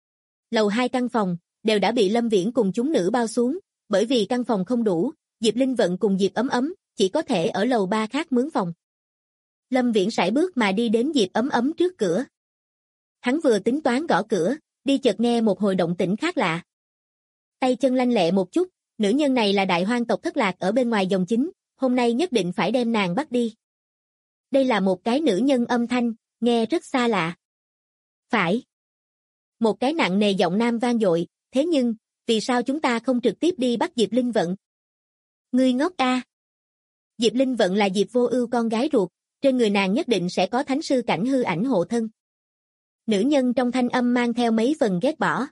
[SPEAKER 2] Lầu 2 căn phòng, đều đã bị Lâm Viễn cùng chúng nữ bao xuống, bởi vì căn phòng không đủ, Diệp Linh Vận cùng Diệp Ấm Ấm, chỉ có thể ở lầu 3 khác mướn phòng. Lâm Viễn sải bước mà đi đến Diệp Ấm Ấm trước cửa. Hắn vừa tính toán gõ cửa, đi chợt nghe một hồi động tĩnh khác lạ. Tay chân lanh lẹ một chút, nữ nhân này là đại hoang tộc thất lạc ở bên ngoài dòng chính, hôm nay nhất định phải đem nàng bắt đi. Đây là một cái nữ nhân âm thanh, nghe rất xa lạ. Phải. Một cái nặng nề giọng nam vang dội, thế nhưng, vì sao chúng ta không trực tiếp đi bắt Diệp Linh Vận? Ngươi ngốc a. Diệp Linh Vận là Diệp Vô Ưu con gái ruột, trên người nàng nhất định sẽ có thánh sư cảnh hư ảnh hộ thân. Nữ nhân trong thanh âm mang theo mấy phần ghét bỏ.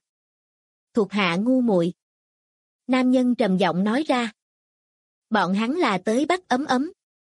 [SPEAKER 2] Thuộc hạ ngu muội. Nam nhân trầm giọng nói ra. Bọn hắn là tới bắt Ấm Ấm.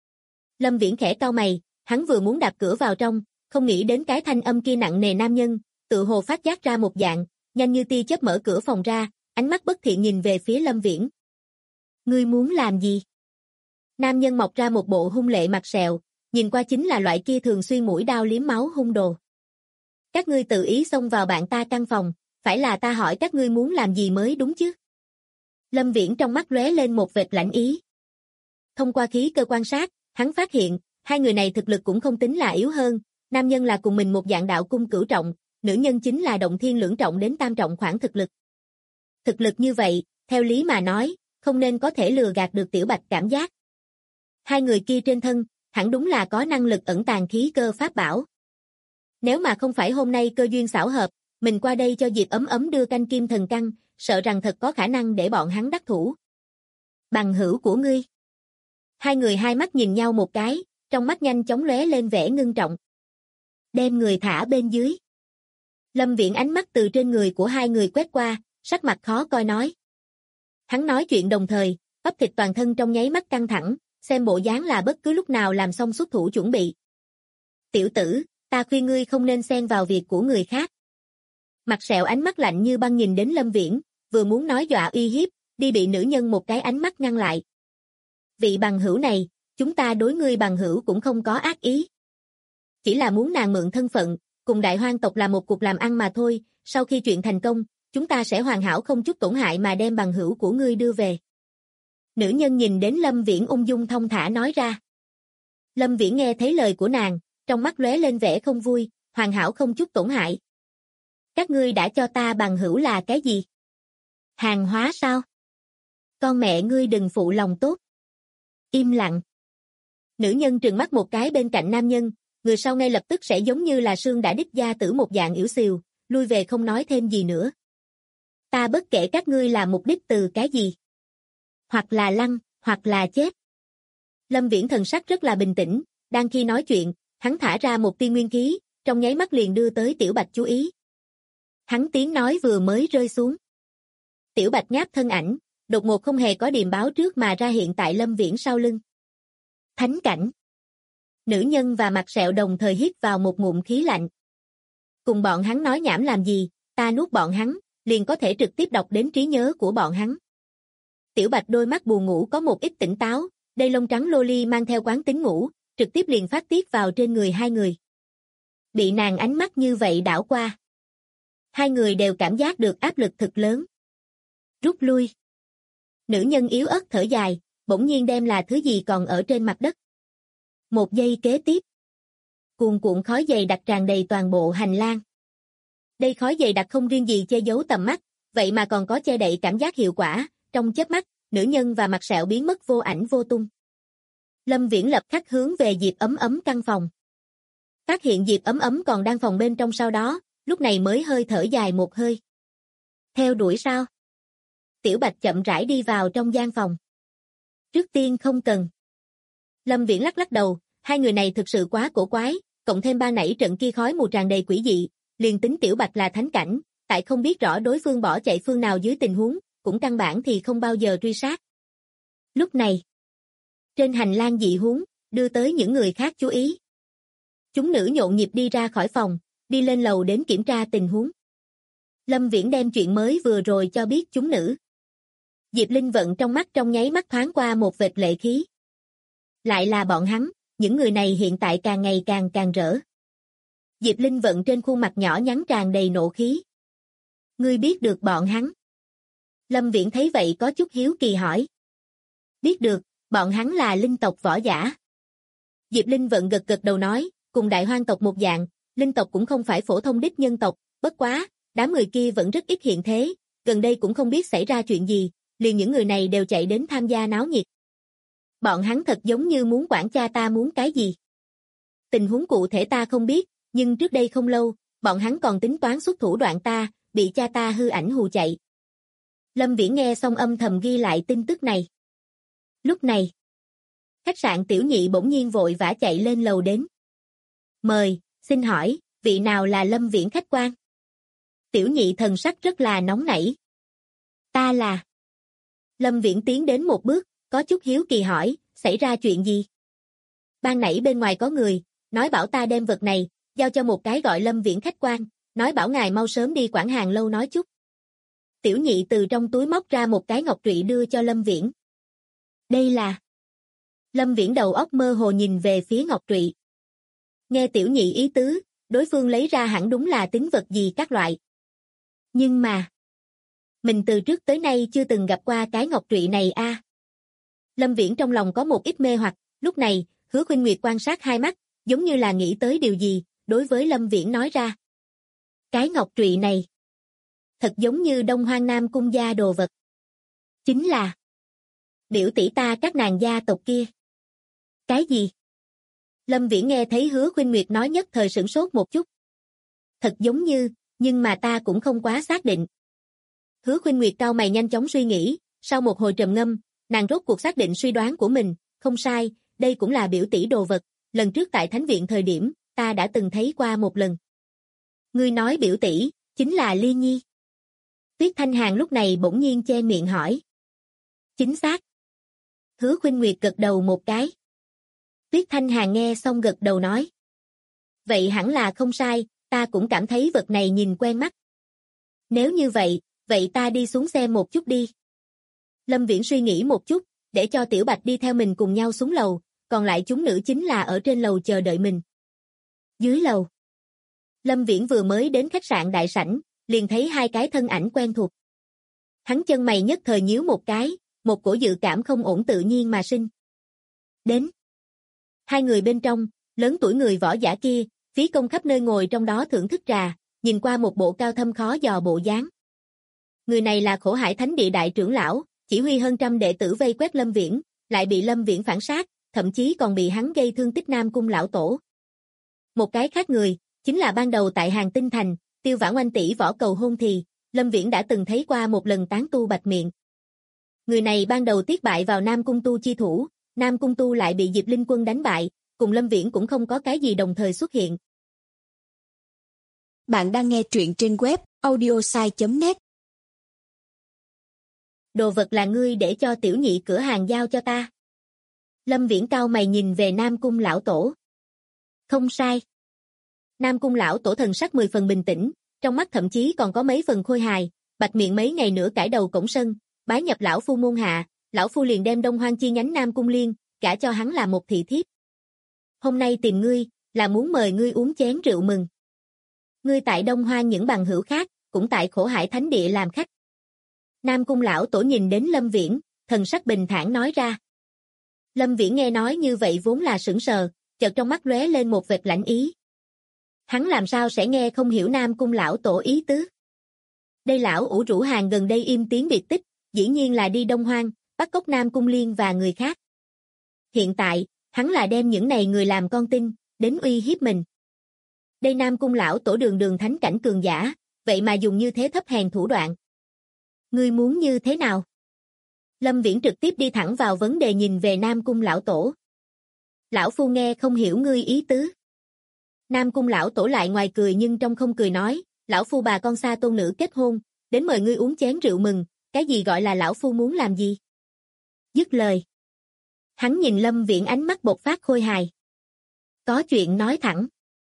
[SPEAKER 2] Lâm Viễn khẽ cau mày, hắn vừa muốn đạp cửa vào trong, không nghĩ đến cái thanh âm kia nặng nề nam nhân, tự hồ phát giác ra một dạng, nhanh như tia chớp mở cửa phòng ra, ánh mắt bất thiện nhìn về phía Lâm Viễn. Ngươi muốn làm gì? Nam nhân mọc ra một bộ hung lệ mặt sẹo, nhìn qua chính là loại kia thường xuyên mũi đao liếm máu hung đồ. Các ngươi tự ý xông vào bạn ta căn phòng, phải là ta hỏi các ngươi muốn làm gì mới đúng chứ? Lâm Viễn trong mắt lóe lên một vệt lạnh ý. Thông qua khí cơ quan sát, hắn phát hiện, hai người này thực lực cũng không tính là yếu hơn, nam nhân là cùng mình một dạng đạo cung cửu trọng, nữ nhân chính là động thiên lưỡng trọng đến tam trọng khoảng thực lực. Thực lực như vậy, theo lý mà nói, không nên có thể lừa gạt được Tiểu Bạch cảm giác. Hai người kia trên thân, hẳn đúng là có năng lực ẩn tàng khí cơ pháp bảo. Nếu mà không phải hôm nay cơ duyên xảo hợp, mình qua đây cho Diệp Ấm Ấm đưa canh kim thần căn, sợ rằng thật có khả năng để bọn hắn đắc thủ. Bằng hữu của ngươi. Hai người hai mắt nhìn nhau một cái, trong mắt nhanh chóng lóe lên vẻ ngưng trọng. Đem người thả bên dưới. Lâm Viễn ánh mắt từ trên người của hai người quét qua, sắc mặt khó coi nói. Hắn nói chuyện đồng thời, bắp thịt toàn thân trong nháy mắt căng thẳng, xem bộ dáng là bất cứ lúc nào làm xong xuất thủ chuẩn bị. Tiểu tử, ta khuyên ngươi không nên xen vào việc của người khác. Mặt sẹo ánh mắt lạnh như băng nhìn đến Lâm Viễn, vừa muốn nói dọa uy hiếp, đi bị nữ nhân một cái ánh mắt ngăn lại. Vị bằng hữu này, chúng ta đối ngươi bằng hữu cũng không có ác ý. Chỉ là muốn nàng mượn thân phận, cùng đại hoang tộc là một cuộc làm ăn mà thôi, sau khi chuyện thành công, chúng ta sẽ hoàn hảo không chút tổn hại mà đem bằng hữu của ngươi đưa về. Nữ nhân nhìn đến Lâm Viễn ung dung thong thả nói ra. Lâm Viễn nghe thấy lời của nàng, trong mắt lóe lên vẻ không vui, hoàn hảo không chút tổn hại. Các ngươi đã cho ta bằng hữu là cái gì? Hàng hóa sao? Con mẹ ngươi đừng phụ lòng tốt. Im lặng. Nữ nhân trừng mắt một cái bên cạnh nam nhân, người sau ngay lập tức sẽ giống như là sương đã đích gia tử một dạng yểu xìu, lui về không nói thêm gì nữa. Ta bất kể các ngươi là mục đích từ cái gì. Hoặc là lăn, hoặc là chết. Lâm Viễn thần sắc rất là bình tĩnh, đang khi nói chuyện, hắn thả ra một tia nguyên khí, trong nháy mắt liền đưa tới Tiểu Bạch chú ý. Hắn tiếng nói vừa mới rơi xuống. Tiểu Bạch ngáp thân ảnh, đột ngột không hề có điềm báo trước mà ra hiện tại Lâm Viễn sau lưng. Thánh cảnh. Nữ nhân và mặt sẹo đồng thời hít vào một ngụm khí lạnh. Cùng bọn hắn nói nhảm làm gì, ta nuốt bọn hắn, liền có thể trực tiếp đọc đến trí nhớ của bọn hắn. Tiểu Bạch đôi mắt buồn ngủ có một ít tỉnh táo, đây lông trắng loli mang theo quán tính ngủ, trực tiếp liền phát tiết vào trên người hai người. Bị nàng ánh mắt như vậy đảo qua. Hai người đều cảm giác được áp lực thực lớn. Rút lui. Nữ nhân yếu ớt thở dài, bỗng nhiên đem là thứ gì còn ở trên mặt đất. Một giây kế tiếp. Cuồn cuộn khói dày đặc tràn đầy toàn bộ hành lang. Đây khói dày đặc không riêng gì che giấu tầm mắt, vậy mà còn có che đậy cảm giác hiệu quả, trong chớp mắt, nữ nhân và mặt sẹo biến mất vô ảnh vô tung. Lâm Viễn lập khắc hướng về Diệp Ấm Ấm căn phòng. Phát hiện Diệp Ấm Ấm còn đang phòng bên trong sau đó, lúc này mới hơi thở dài một hơi. Theo đuổi sao? Tiểu Bạch chậm rãi đi vào trong gian phòng. Trước tiên không cần. Lâm Viễn lắc lắc đầu, hai người này thực sự quá cổ quái, cộng thêm ban nãy trận kia khói mù tràn đầy quỷ dị, liền tính Tiểu Bạch là thánh cảnh, tại không biết rõ đối phương bỏ chạy phương nào dưới tình huống, cũng căn bản thì không bao giờ truy sát. Lúc này, trên hành lang dị huống, đưa tới những người khác chú ý. Chúng nữ nhộn nhịp đi ra khỏi phòng, đi lên lầu đến kiểm tra tình huống. Lâm Viễn đem chuyện mới vừa rồi cho biết chúng nữ. Diệp Linh Vận trong mắt trong nháy mắt thoáng qua một vệt lệ khí. Lại là bọn hắn, những người này hiện tại càng ngày càng rỡ. Diệp Linh Vận trên khuôn mặt nhỏ nhắn tràn đầy nộ khí. Ngươi biết được bọn hắn? Lâm Viễn thấy vậy có chút hiếu kỳ hỏi. Biết được, bọn hắn là linh tộc võ giả. Diệp Linh Vận gật gật đầu nói, cùng đại hoang tộc một dạng, linh tộc cũng không phải phổ thông đích nhân tộc, bất quá, đám người kia vẫn rất ít hiện thế, gần đây cũng không biết xảy ra chuyện gì, liền những người này đều chạy đến tham gia náo nhiệt. Bọn hắn thật giống như muốn quản cha ta muốn cái gì. Tình huống cụ thể ta không biết, nhưng trước đây không lâu, bọn hắn còn tính toán xuất thủ đoạn ta, bị cha ta hư ảnh hù chạy. Lâm Viễn nghe xong âm thầm ghi lại tin tức này. Lúc này, khách sạn Tiểu Nhị bỗng nhiên vội vã chạy lên lầu đến. Mời, xin hỏi, vị nào là Lâm Viễn khách quan? Tiểu Nhị thần sắc rất là nóng nảy. Ta là. Lâm Viễn tiến đến một bước, có chút hiếu kỳ hỏi, xảy ra chuyện gì? Ban nãy bên ngoài có người, nói bảo ta đem vật này, giao cho một cái gọi Lâm Viễn khách quan, nói bảo ngài mau sớm đi quản hàng lâu nói chút. Tiểu nhị từ trong túi móc ra một cái ngọc trụy đưa cho Lâm Viễn. Đây là... Lâm Viễn đầu óc mơ hồ nhìn về phía ngọc trụy. Nghe tiểu nhị ý tứ, đối phương lấy ra hẳn đúng là tín vật gì các loại. Nhưng mà... mình từ trước tới nay chưa từng gặp qua cái ngọc trụy này a. Lâm Viễn trong lòng có một ít mê hoặc, lúc này, Hứa Khuynh Nguyệt quan sát hai mắt, giống như là nghĩ tới điều gì, đối với Lâm Viễn nói ra. Cái ngọc trụy này, thật giống như Đông Hoang Nam cung gia đồ vật. Chính là biểu tỷ ta các nàng gia tộc kia. Cái gì? Lâm Viễn nghe thấy Hứa Khuynh Nguyệt nói nhất thời sửng sốt một chút. Thật giống như, nhưng mà ta cũng không quá xác định. Hứa Khuynh Nguyệt cau mày nhanh chóng suy nghĩ, sau một hồi trầm ngâm, nàng rốt cuộc xác định suy đoán của mình, không sai, đây cũng là biểu tỷ đồ vật, lần trước tại Thánh viện thời điểm, ta đã từng thấy qua một lần. Ngươi nói biểu tỷ, chính là Ly Nhi. Tuyết Thanh Hàn lúc này bỗng nhiên che miệng hỏi. Chính xác. Hứa Khuynh Nguyệt gật đầu một cái. Tuyết Thanh Hàn nghe xong gật đầu nói. Vậy hẳn là không sai, ta cũng cảm thấy vật này nhìn quen mắt. Nếu như vậy, vậy ta đi xuống xem một chút đi. Lâm Viễn suy nghĩ một chút, để cho Tiểu Bạch đi theo mình cùng nhau xuống lầu, còn lại chúng nữ chính là ở trên lầu chờ đợi mình. Dưới lầu, Lâm Viễn vừa mới đến khách sạn đại sảnh, liền thấy hai cái thân ảnh quen thuộc. Hắn chân mày nhất thời nhíu một cái, một cổ dự cảm không ổn tự nhiên mà sinh. Đến. Hai người bên trong, lớn tuổi người võ giả kia, phí công khắp nơi ngồi trong đó thưởng thức trà, nhìn qua một bộ cao thâm khó dò bộ dáng. Người này là Khổ Hải Thánh Địa đại trưởng lão, chỉ huy hơn trăm đệ tử vây quét Lâm Viễn, lại bị Lâm Viễn phản sát, thậm chí còn bị hắn gây thương tích Nam Cung lão tổ. Một cái khác người, chính là ban đầu tại Hàng Tinh Thành, Tiêu Vãn Oanh tỷ võ cầu hôn thì, Lâm Viễn đã từng thấy qua một lần tán tu Bạch Miệng. Người này ban đầu tiết bại vào Nam Cung tu chi thủ, Nam Cung tu lại bị Diệp Linh Quân đánh bại, cùng Lâm Viễn cũng không có cái gì đồng thời xuất hiện.
[SPEAKER 3] Bạn đang nghe truyện trên web audiosai.net.
[SPEAKER 2] Đồ vật là ngươi để cho tiểu nhị cửa hàng giao cho ta. Lâm Viễn cau mày nhìn về Nam Cung lão tổ. Không sai. Nam Cung lão tổ thần sắc 10 phần bình tĩnh, trong mắt thậm chí còn có mấy phần khôi hài, Bạch Miệng mấy ngày nữa cải đầu cổng sân, bái nhập lão phu môn hạ, lão phu liền đem Đông Hoang chi nhánh Nam Cung Liên, gả cho hắn là một thị thiếp. Hôm nay tìm ngươi, là muốn mời ngươi uống chén rượu mừng. Ngươi tại Đông Hoang những bằng hữu khác, cũng tại Khổ Hải Thánh Địa làm khách. Nam Cung lão tổ nhìn đến Lâm Viễn, thần sắc bình thản nói ra. Lâm Viễn nghe nói như vậy vốn là sững sờ, chợt trong mắt lóe lên một vệt lạnh ý. Hắn làm sao sẽ nghe không hiểu Nam Cung lão tổ ý tứ? Đây lão ủ rũ hàng gần đây im tiếng biệt tích, dĩ nhiên là đi Đông Hoang, bắt cóc Nam Cung Liên và người khác. Hiện tại, hắn là đem những này người làm con tin, đến uy hiếp mình. Đây Nam Cung lão tổ đường đường thánh cảnh cường giả, vậy mà dùng như thế thấp hèn thủ đoạn. Ngươi muốn như thế nào? Lâm Viễn trực tiếp đi thẳng vào vấn đề nhìn về Nam Cung lão tổ. Lão phu nghe không hiểu ngươi ý tứ. Nam Cung lão tổ lại ngoài cười nhưng trong không cười nói, lão phu bà con xa tôn nữ kết hôn, đến mời ngươi uống chén rượu mừng, cái gì gọi là lão phu muốn làm gì? Dứt lời. Hắn nhìn Lâm Viễn ánh mắt bộc phát khôi hài. Có chuyện nói thẳng.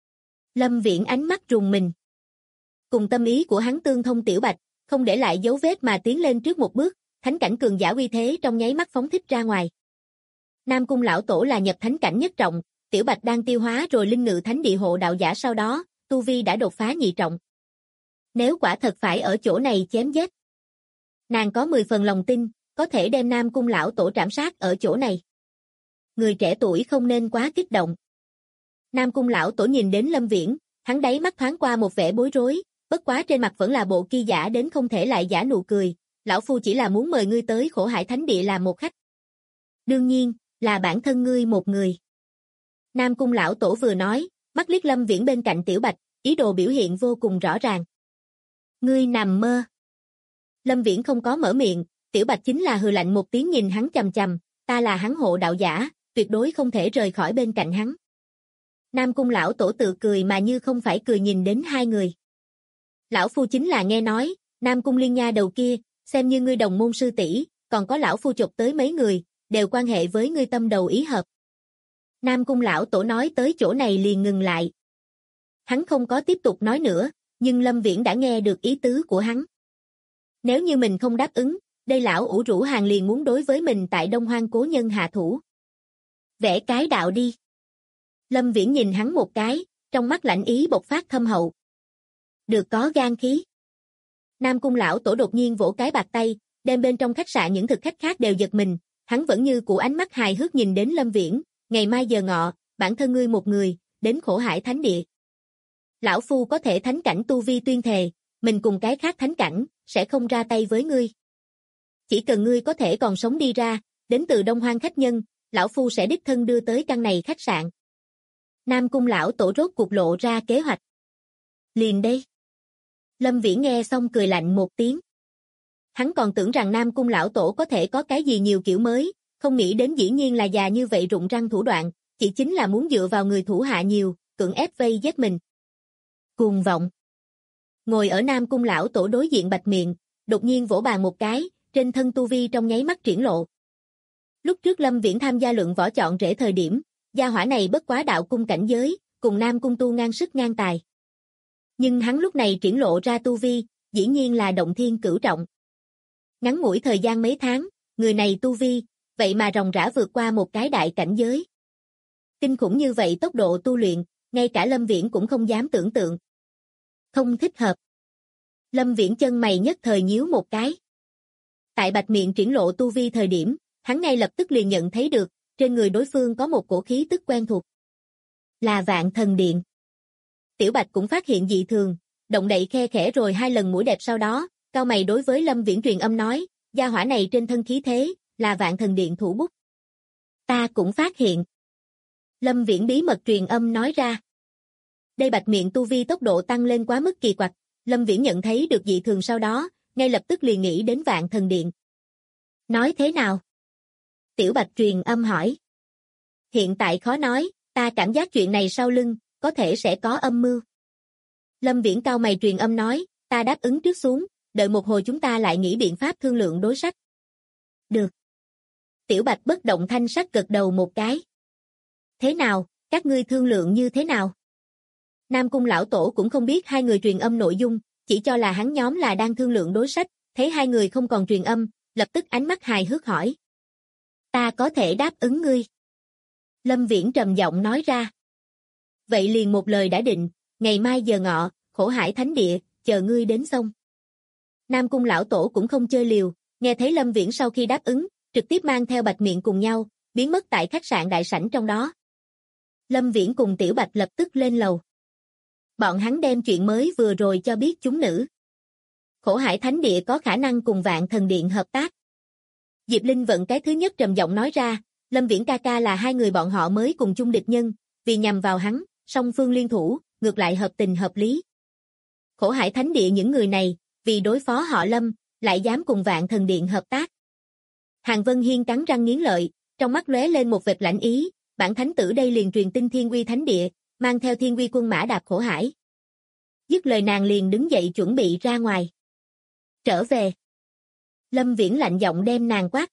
[SPEAKER 2] Lâm Viễn ánh mắt rùng mình. Cùng tâm ý của hắn tương thông Tiểu Bạch, không để lại dấu vết mà tiến lên trước một bước, thánh cảnh cường giả uy thế trong nháy mắt phóng thích ra ngoài. Nam Cung lão tổ là nhập thánh cảnh nhất trọng, Tiểu Bạch đang tiêu hóa rồi linh ngự thánh địa hộ đạo giả sau đó, tu vi đã đột phá nhị trọng. Nếu quả thật phải ở chỗ này chém giết, nàng có 10 phần lòng tin, có thể đem Nam Cung lão tổ trảm sát ở chỗ này. Người trẻ tuổi không nên quá kích động. Nam Cung lão tổ nhìn đến Lâm Viễn, hắn đáy mắt thoáng qua một vẻ bối rối, bất quá trên mặt vẫn là bộ kia giả đến không thể lại giả nụ cười, lão phu chỉ là muốn mời ngươi tới Khổ Hải Thánh Địa làm một khách. Đương nhiên, là bản thân ngươi một người. Nam Cung lão tổ vừa nói, mắt liếc Lâm Viễn bên cạnh Tiểu Bạch, ý đồ biểu hiện vô cùng rõ ràng. Ngươi nằm mơ. Lâm Viễn không có mở miệng, Tiểu Bạch chính là hừ lạnh một tiếng nhìn hắn chằm chằm, ta là hắn hộ đạo giả, tuyệt đối không thể rời khỏi bên cạnh hắn. Nam Cung lão tổ tự cười mà như không phải cười nhìn đến hai người. Lão phu chính là nghe nói, Nam Cung Liên nha đầu kia, xem như ngươi đồng môn sư tỷ, còn có lão phu chụp tới mấy người, đều quan hệ với ngươi tâm đầu ý hợp. Nam Cung lão tổ nói tới chỗ này liền ngừng lại. Hắn không có tiếp tục nói nữa, nhưng Lâm Viễn đã nghe được ý tứ của hắn. Nếu như mình không đáp ứng, đây lão ủ rũ hàng liền muốn đối với mình tại Đông Hoang cố nhân hạ thủ. Vẽ cái đạo đi. Lâm Viễn nhìn hắn một cái, trong mắt lạnh ý bộc phát thâm hậu. Được có gan khí. Nam Cung lão tổ đột nhiên vỗ cái bạc tay, đem bên trong khách sạn những thực khách khác đều giật mình, hắn vẫn như cũ ánh mắt hài hước nhìn đến Lâm Viễn, ngày mai giờ ngọ, bản thân ngươi một người, đến Khổ Hải Thánh Địa. Lão phu có thể thánh cảnh tu vi tuyên thề, mình cùng cái khác thánh cảnh, sẽ không ra tay với ngươi. Chỉ cần ngươi có thể còn sống đi ra, đến từ Đông Hoang khách nhân, lão phu sẽ đích thân đưa tới căn này khách sạn. Nam Cung lão tổ rốt cuộc lộ ra kế hoạch. Liền đây. Lâm Viễn nghe xong cười lạnh một tiếng. Hắn còn tưởng rằng Nam Cung lão tổ có thể có cái gì nhiều kiểu mới, không nghĩ đến dĩ nhiên là già như vậy rụng răng thủ đoạn, chỉ chính là muốn dựa vào người thủ hạ nhiều, cưỡng ép vây giết mình. Cuồng vọng. Ngồi ở Nam Cung lão tổ đối diện Bạch Miệng, đột nhiên vỗ bàn một cái, trên thân tu vi trong nháy mắt triển lộ. Lúc trước Lâm Viễn tham gia luận võ chọn rễ thời điểm, gia hỏa này bất quá đạo cung cảnh giới, cùng Nam Cung tu ngang sức ngang tài. Nhưng hắn lúc này triển lộ ra tu vi, dĩ nhiên là động thiên cửu trọng. Ngắn ngủi thời gian mấy tháng, người này tu vi, vậy mà ròng rã vượt qua một cái đại cảnh giới. Kinh khủng như vậy tốc độ tu luyện, ngay cả Lâm Viễn cũng không dám tưởng tượng. Không thích hợp. Lâm Viễn chân mày nhất thời nhíu một cái. Tại Bạch Miệng triển lộ tu vi thời điểm, hắn ngay lập tức liền nhận thấy được, trên người đối phương có một cổ khí tức quen thuộc. Là Vạn Thần Điện. Tiểu Bạch cũng phát hiện dị thường, động đậy khe khẽ rồi 2 lần mũi đẹp sau đó, cau mày đối với Lâm Viễn truyền âm nói, gia hỏa này trên thân khí thế, là Vạn Thần Điện thủ bút. Ta cũng phát hiện. Lâm Viễn bí mật truyền âm nói ra. Đây Bạch Miệng tu vi tốc độ tăng lên quá mức kỳ quặc, Lâm Viễn nhận thấy được dị thường sau đó, ngay lập tức liền nghĩ đến Vạn Thần Điện. Nói thế nào? Tiểu Bạch truyền âm hỏi. Hiện tại khó nói, ta cảm giác chuyện này sau lưng, có thể sẽ có âm mưu. Lâm Viễn cau mày truyền âm nói, ta đáp ứng trước xuống, đợi một hồi chúng ta lại nghĩ biện pháp thương lượng đối sách. Được. Tiểu Bạch bất động thanh sắc gật đầu một cái. Thế nào, các ngươi thương lượng như thế nào? Nam Cung lão tổ cũng không biết 2 người truyền âm nội dung, chỉ cho là hắn nhóm là đang thương lượng đối sách, thấy 2 người không còn truyền âm, lập tức ánh mắt hài hước hỏi. Ta có thể đáp ứng ngươi. Lâm Viễn trầm giọng nói ra. Vậy liền một lời đã định, ngày mai giờ ngọ, Khổ Hải Thánh Địa, chờ ngươi đến xong. Nam Cung lão tổ cũng không chơi liều, nghe thấy Lâm Viễn sau khi đáp ứng, trực tiếp mang theo Bạch Miệng cùng nhau, biến mất tại khách sạn đại sảnh trong đó. Lâm Viễn cùng Tiểu Bạch lập tức lên lầu. Bọn hắn đem chuyện mới vừa rồi cho biết chúng nữ. Khổ Hải Thánh Địa có khả năng cùng Vạn Thần Điện hợp tác. Diệp Linh Vận cái thứ nhất trầm giọng nói ra, Lâm Viễn ca ca là 2 người bọn họ mới cùng chung địch nhân, vì nhằm vào hắn, song phương liên thủ, ngược lại hợp tình hợp lý. Khổ Hải Thánh Địa những người này, vì đối phó họ Lâm, lại dám cùng Vạn Thần Điện hợp tác. Hàn Vân Hiên cắn răng nghiến lợi, trong mắt lóe lên một vệt lạnh ý, bản thánh tử đây liền truyền tin Thiên Uy Thánh Địa, mang theo Thiên Uy quân mã đạp Khổ Hải. Dứt lời nàng liền đứng dậy chuẩn bị ra ngoài. Trở về. Lâm Viễn lạnh giọng đem nàng quát.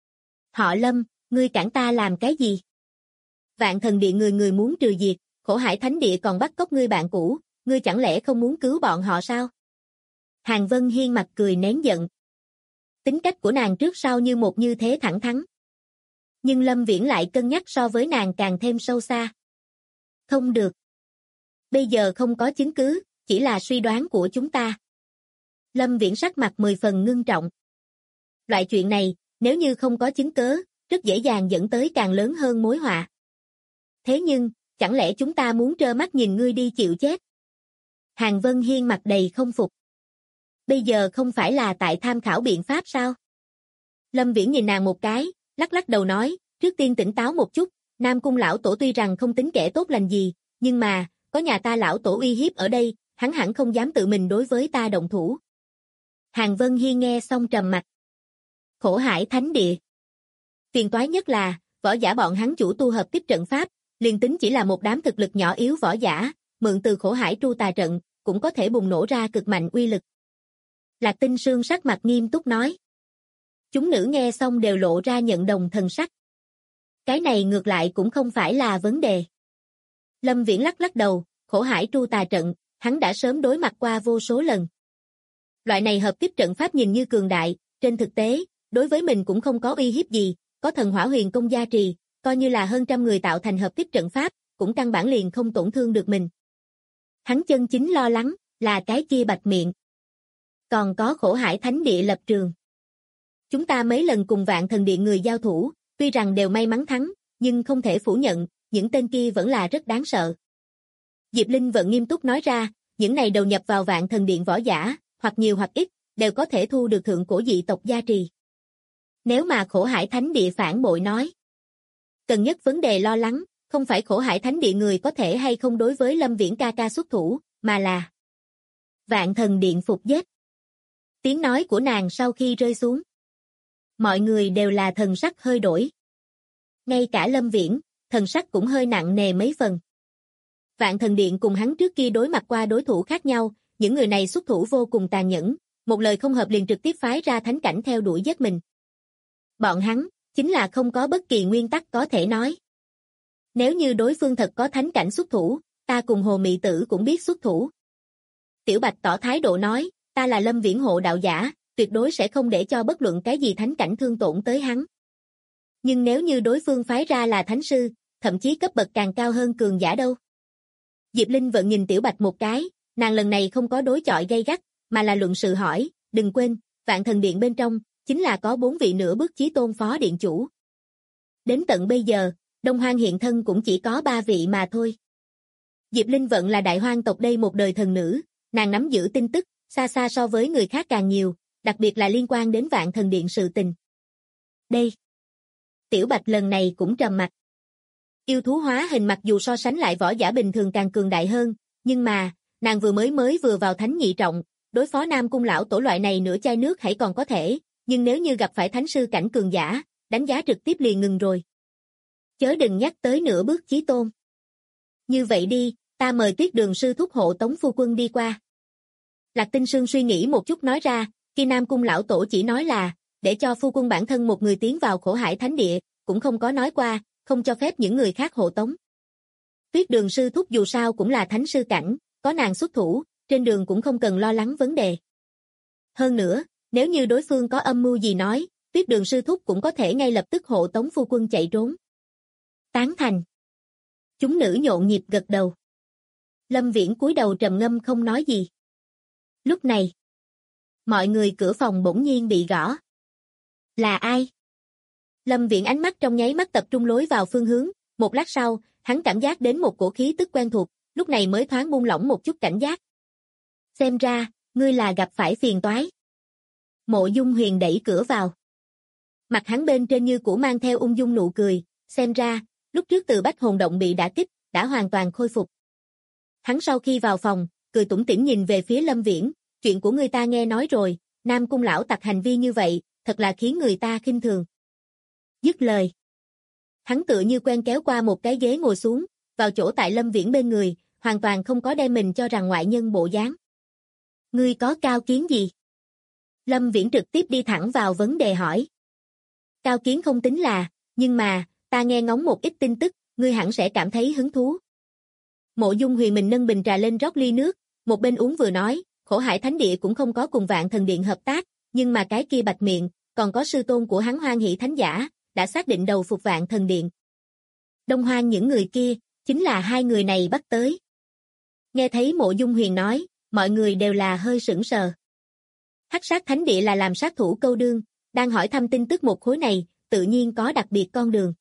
[SPEAKER 2] Họ Lâm, ngươi cản ta làm cái gì? Vạn Thần Điện người người muốn trừ diệt, Khổ Hải Thánh Địa còn bắt cóc ngươi bạn cũ, ngươi chẳng lẽ không muốn cứu bọn họ sao? Hàn Vân Hiên mặt cười nén giận. Tính cách của nàng trước sau như một như thế thẳng thắn. Nhưng Lâm Viễn lại cân nhắc so với nàng càng thêm sâu xa. Không được. Bây giờ không có chứng cứ, chỉ là suy đoán của chúng ta. Lâm Viễn sắc mặt 10 phần ngưng trọng. Loại chuyện này, nếu như không có chứng cớ, rất dễ dàng dẫn tới càng lớn hơn mối họa. Thế nhưng, chẳng lẽ chúng ta muốn trơ mắt nhìn ngươi đi chịu chết? Hàn Vân Hiên mặt đầy không phục. Bây giờ không phải là tại tham khảo biện pháp sao? Lâm Viễn nhìn nàng một cái, lắc lắc đầu nói, trước tiên tỉnh táo một chút, Nam Cung lão tổ tuy rằng không tính kẻ tốt lành gì, nhưng mà, có nhà ta lão tổ uy hiếp ở đây, hắn hẳn không dám tự mình đối với ta động thủ. Hàn Vân Hiên nghe xong trầm mặt. Khổ Hải Thánh Địa. Phiền toái nhất là, võ giả bọn hắn chủ tu hợp tiếp trận pháp, liền tính chỉ là một đám thực lực nhỏ yếu võ giả, mượn từ Khổ Hải tru tà trận, cũng có thể bùng nổ ra cực mạnh uy lực. Lạc Tinh Sương sắc mặt nghiêm túc nói. Chúng nữ nghe xong đều lộ ra nhận đồng thần sắc. Cái này ngược lại cũng không phải là vấn đề. Lâm Viễn lắc lắc đầu, khổ hải tru tà trận, hắn đã sớm đối mặt qua vô số lần. Loại này hợp kích trận pháp nhìn như cường đại, trên thực tế, đối với mình cũng không có uy hiếp gì, có thần hỏa huyền công gia trì, coi như là hơn trăm người tạo thành hợp kích trận pháp, cũng căn bản liền không tổn thương được mình. Hắn chân chính lo lắng, là cái kia bạch miệng. Còn có khổ hải thánh địa lập trường. Chúng ta mấy lần cùng Vạn Thần Điện người giao thủ, tuy rằng đều may mắn thắng, nhưng không thể phủ nhận, những tên kia vẫn là rất đáng sợ. Diệp Linh vẫn nghiêm túc nói ra, những này đầu nhập vào Vạn Thần Điện võ giả, hoặc nhiều hoặc ít, đều có thể thu được thượng cổ dị tộc gia trì. Nếu mà khổ hải thánh địa phản bội nói, cần nhất vấn đề lo lắng, không phải khổ hải thánh địa người có thể hay không đối với Lâm Viễn ca ca xuất thủ, mà là Vạn Thần Điện phục giết. Tiếng nói của nàng sau khi rơi xuống, mọi người đều là thần sắc hơi đổi. Ngay cả Lâm Viễn, thần sắc cũng hơi nặng nề mấy phần. Vạn Thần Điện cùng hắn trước kia đối mặt qua đối thủ khác nhau, những người này xuất thủ vô cùng tàn nhẫn, một lời không hợp liền trực tiếp phái ra thánh cảnh theo đuổi giết mình. Bọn hắn, chính là không có bất kỳ nguyên tắc có thể nói. Nếu như đối phương thật có thánh cảnh xuất thủ, ta cùng Hồ Mị Tử cũng biết xuất thủ. Tiểu Bạch tỏ thái độ nói, ta là Lâm Viễn hộ đạo giả, tuyệt đối sẽ không để cho bất luận cái gì thánh cảnh thương tổn tới hắn. Nhưng nếu như đối phương phái ra là thánh sư, thậm chí cấp bậc càng cao hơn cường giả đâu. Diệp Linh vẫn nhìn Tiểu Bạch một cái, nàng lần này không có đối chọi gay gắt, mà là luận sự hỏi, đừng quên, Vạn Thần Điện bên trong, chính là có 4 vị nửa bước chí tôn phó điện chủ. Đến tận bây giờ, Đông Hoang hiện thân cũng chỉ có 3 vị mà thôi. Diệp Linh Vận là đại hoang tộc đây một đời thần nữ, nàng nắm giữ tin tức, xa xa so với người khác càng nhiều, đặc biệt là liên quan đến Vạn Thần Điện sự tình. Đây. Tiểu Bạch lần này cũng trầm mặt. Yêu thú hóa hình mặc dù so sánh lại võ giả bình thường càng cường đại hơn, nhưng mà, nàng vừa vào thánh nhị trọng, đối phó Nam Cung lão tổ loại này nửa chai nước hãy còn có thể, nhưng nếu như gặp phải thánh sư cảnh cường giả, đánh giá trực tiếp liền ngừng rồi. Chớ đừng nhắc tới nửa bước chí tôn. Như vậy đi, ta mời Tuyết Đường sư thúc hộ tống phu quân đi qua. Lạc Tinh Sương suy nghĩ một chút nói ra, khi Nam Cung lão tổ chỉ nói là, để cho phu quân bản thân một người tiến vào khổ hải thánh địa, cũng không có nói qua, không cho phép những người khác hộ tống. Tuyết Đường sư thúc dù sao cũng là thánh sư cảnh, có nàng xuất thủ, trên đường cũng không cần lo lắng vấn đề. Hơn nữa, nếu như đối phương có âm mưu gì nói, Tuyết Đường sư thúc cũng có thể ngay lập tức hộ tống phu quân chạy trốn. Tán thành. Chúng nữ nhộn nhịp gật đầu. Lâm Viễn cúi đầu trầm ngâm không nói gì. Lúc này, mọi người cửa phòng bỗng nhiên bị gõ. Là ai? Lâm Viễn ánh mắt trong nháy mắt tập trung lối vào phương hướng, một lát sau, hắn cảm giác đến một cổ khí tức quen thuộc, lúc này mới thoáng buông lỏng một chút cảnh giác. Xem ra, ngươi là gặp phải phiền toái. Mộ Dung Huyền đẩy cửa vào. Mặt hắn bên trên như cũ mang theo ung dung nụ cười, xem ra, lúc trước từ Bách Hồn Động bị đả kích, đã hoàn toàn khôi phục. Hắn sau khi vào phòng, cười tủm tỉm nhìn về phía Lâm Viễn, chuyện của người ta nghe nói rồi, Nam Cung lão tặc hành vi như vậy, thật là khiến người ta khinh thường. Dứt lời. Hắn tựa như quen kéo qua một cái ghế ngồi xuống, vào chỗ tại Lâm Viễn bên người, hoàn toàn không có đem mình cho rằng ngoại nhân bộ dáng. Ngươi có cao kiến gì? Lâm Viễn trực tiếp đi thẳng vào vấn đề hỏi. Cao kiến không tính là, nhưng mà, ta nghe ngóng một ít tin tức, ngươi hẳn sẽ cảm thấy hứng thú. Mộ Dung Huyền mình nâng bình trà lên rót ly nước, một bên uống vừa nói, khổ hải thánh địa cũng không có cùng Vạn Thần Điện hợp tác, nhưng mà cái kia Bạch Miệng, còn có sư tôn của hắn Hoan Hỷ thánh giả, đã xác định đầu phục Vạn Thần Điện. Đông Hoang những người kia, chính là hai người này bắt tới. Nghe thấy Mộ Dung Huyền nói, mọi người đều là hơi sững sờ. Hắc Sát Thánh Địa là làm sát thủ câu đương, đang hỏi thăm tin tức một khối này, tự nhiên có đặc biệt con đường.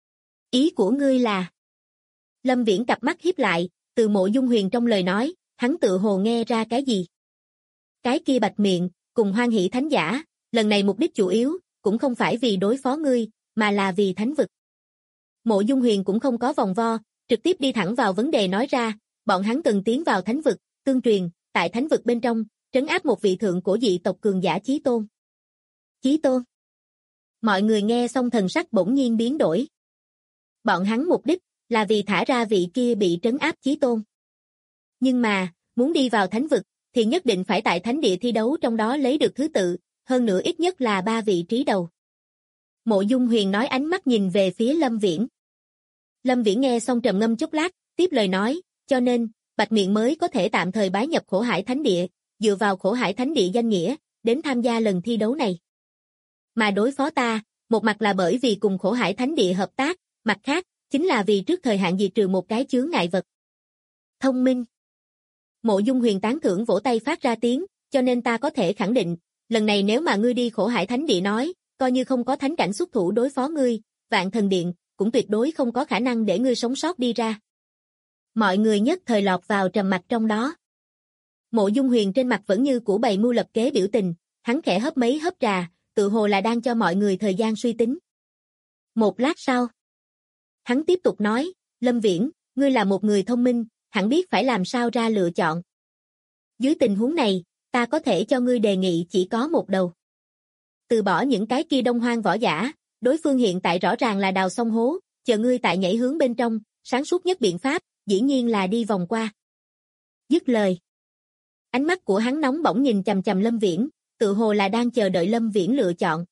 [SPEAKER 2] Ý của ngươi là? Lâm Viễn cặp mắt híp lại, từ Mộ Dung Huyền trong lời nói, hắn tự hồ nghe ra cái gì. Cái kia Bạch Miệng, cùng Hoan Hỷ thánh giả, lần này mục đích chủ yếu, cũng không phải vì đối phó ngươi, mà là vì thánh vực. Mộ Dung Huyền cũng không có vòng vo, trực tiếp đi thẳng vào vấn đề nói ra, bọn hắn cần tiến vào thánh vực, tương truyền, tại thánh vực bên trong, trấn áp một vị thượng cổ dị tộc cường giả chí tôn. Chí tôn? Mọi người nghe xong thần sắc bỗng nhiên biến đổi. Bọn hắn mục đích, là vì thả ra vị kia bị trấn áp chí tôn. Nhưng mà, muốn đi vào thánh vực, thì nhất định phải tại thánh địa thi đấu trong đó lấy được thứ tự, hơn nữa ít nhất là 3 vị trí đầu. Mộ Dung Huyền nói, ánh mắt nhìn về phía Lâm Viễn. Lâm Viễn nghe xong trầm ngâm chốc lát, tiếp lời nói, cho nên, Bạch Miện mới có thể tạm thời bái nhập Khổ Hải Thánh Địa, dựa vào Khổ Hải Thánh Địa danh nghĩa, đến tham gia lần thi đấu này. Mà đối phó ta, một mặt là bởi vì cùng Khổ Hải Thánh Địa hợp tác, mặt khác, chính là vì trước thời hạn diệt trừ một cái chướng ngại vật. Thông minh. Mộ Dung Huyền tán thưởng vỗ tay phát ra tiếng, cho nên ta có thể khẳng định, lần này nếu mà ngươi đi Khổ Hải Thánh Địa nói, coi như không có thánh cảnh xuất thủ đối phó ngươi, Vạn Thần Điện, cũng tuyệt đối không có khả năng để ngươi sống sót đi ra. Mọi người nhất thời lọt vào trầm mặc trong đó. Mộ Dung Huyền trên mặt vẫn như cũ bày mưu lập kế biểu tình, hắn khẽ hớp mấy hớp trà, tự hồ là đang cho mọi người thời gian suy tính. Một lát sau, hắn tiếp tục nói, Lâm Viễn, ngươi là một người thông minh, hẳn biết phải làm sao ra lựa chọn. Dưới tình huống này, ta có thể cho ngươi đề nghị chỉ có một đầu. Từ bỏ những cái kia Đông Hoang võ giả, đối phương hiện tại rõ ràng là đào xong hố, chờ ngươi tại nhảy hướng bên trong, sáng suốt nhất biện pháp, dĩ nhiên là đi vòng qua. Dứt lời. Ánh mắt của hắn nóng bỏng nhìn chằm chằm Lâm Viễn, tự hồ là đang chờ đợi Lâm Viễn lựa chọn.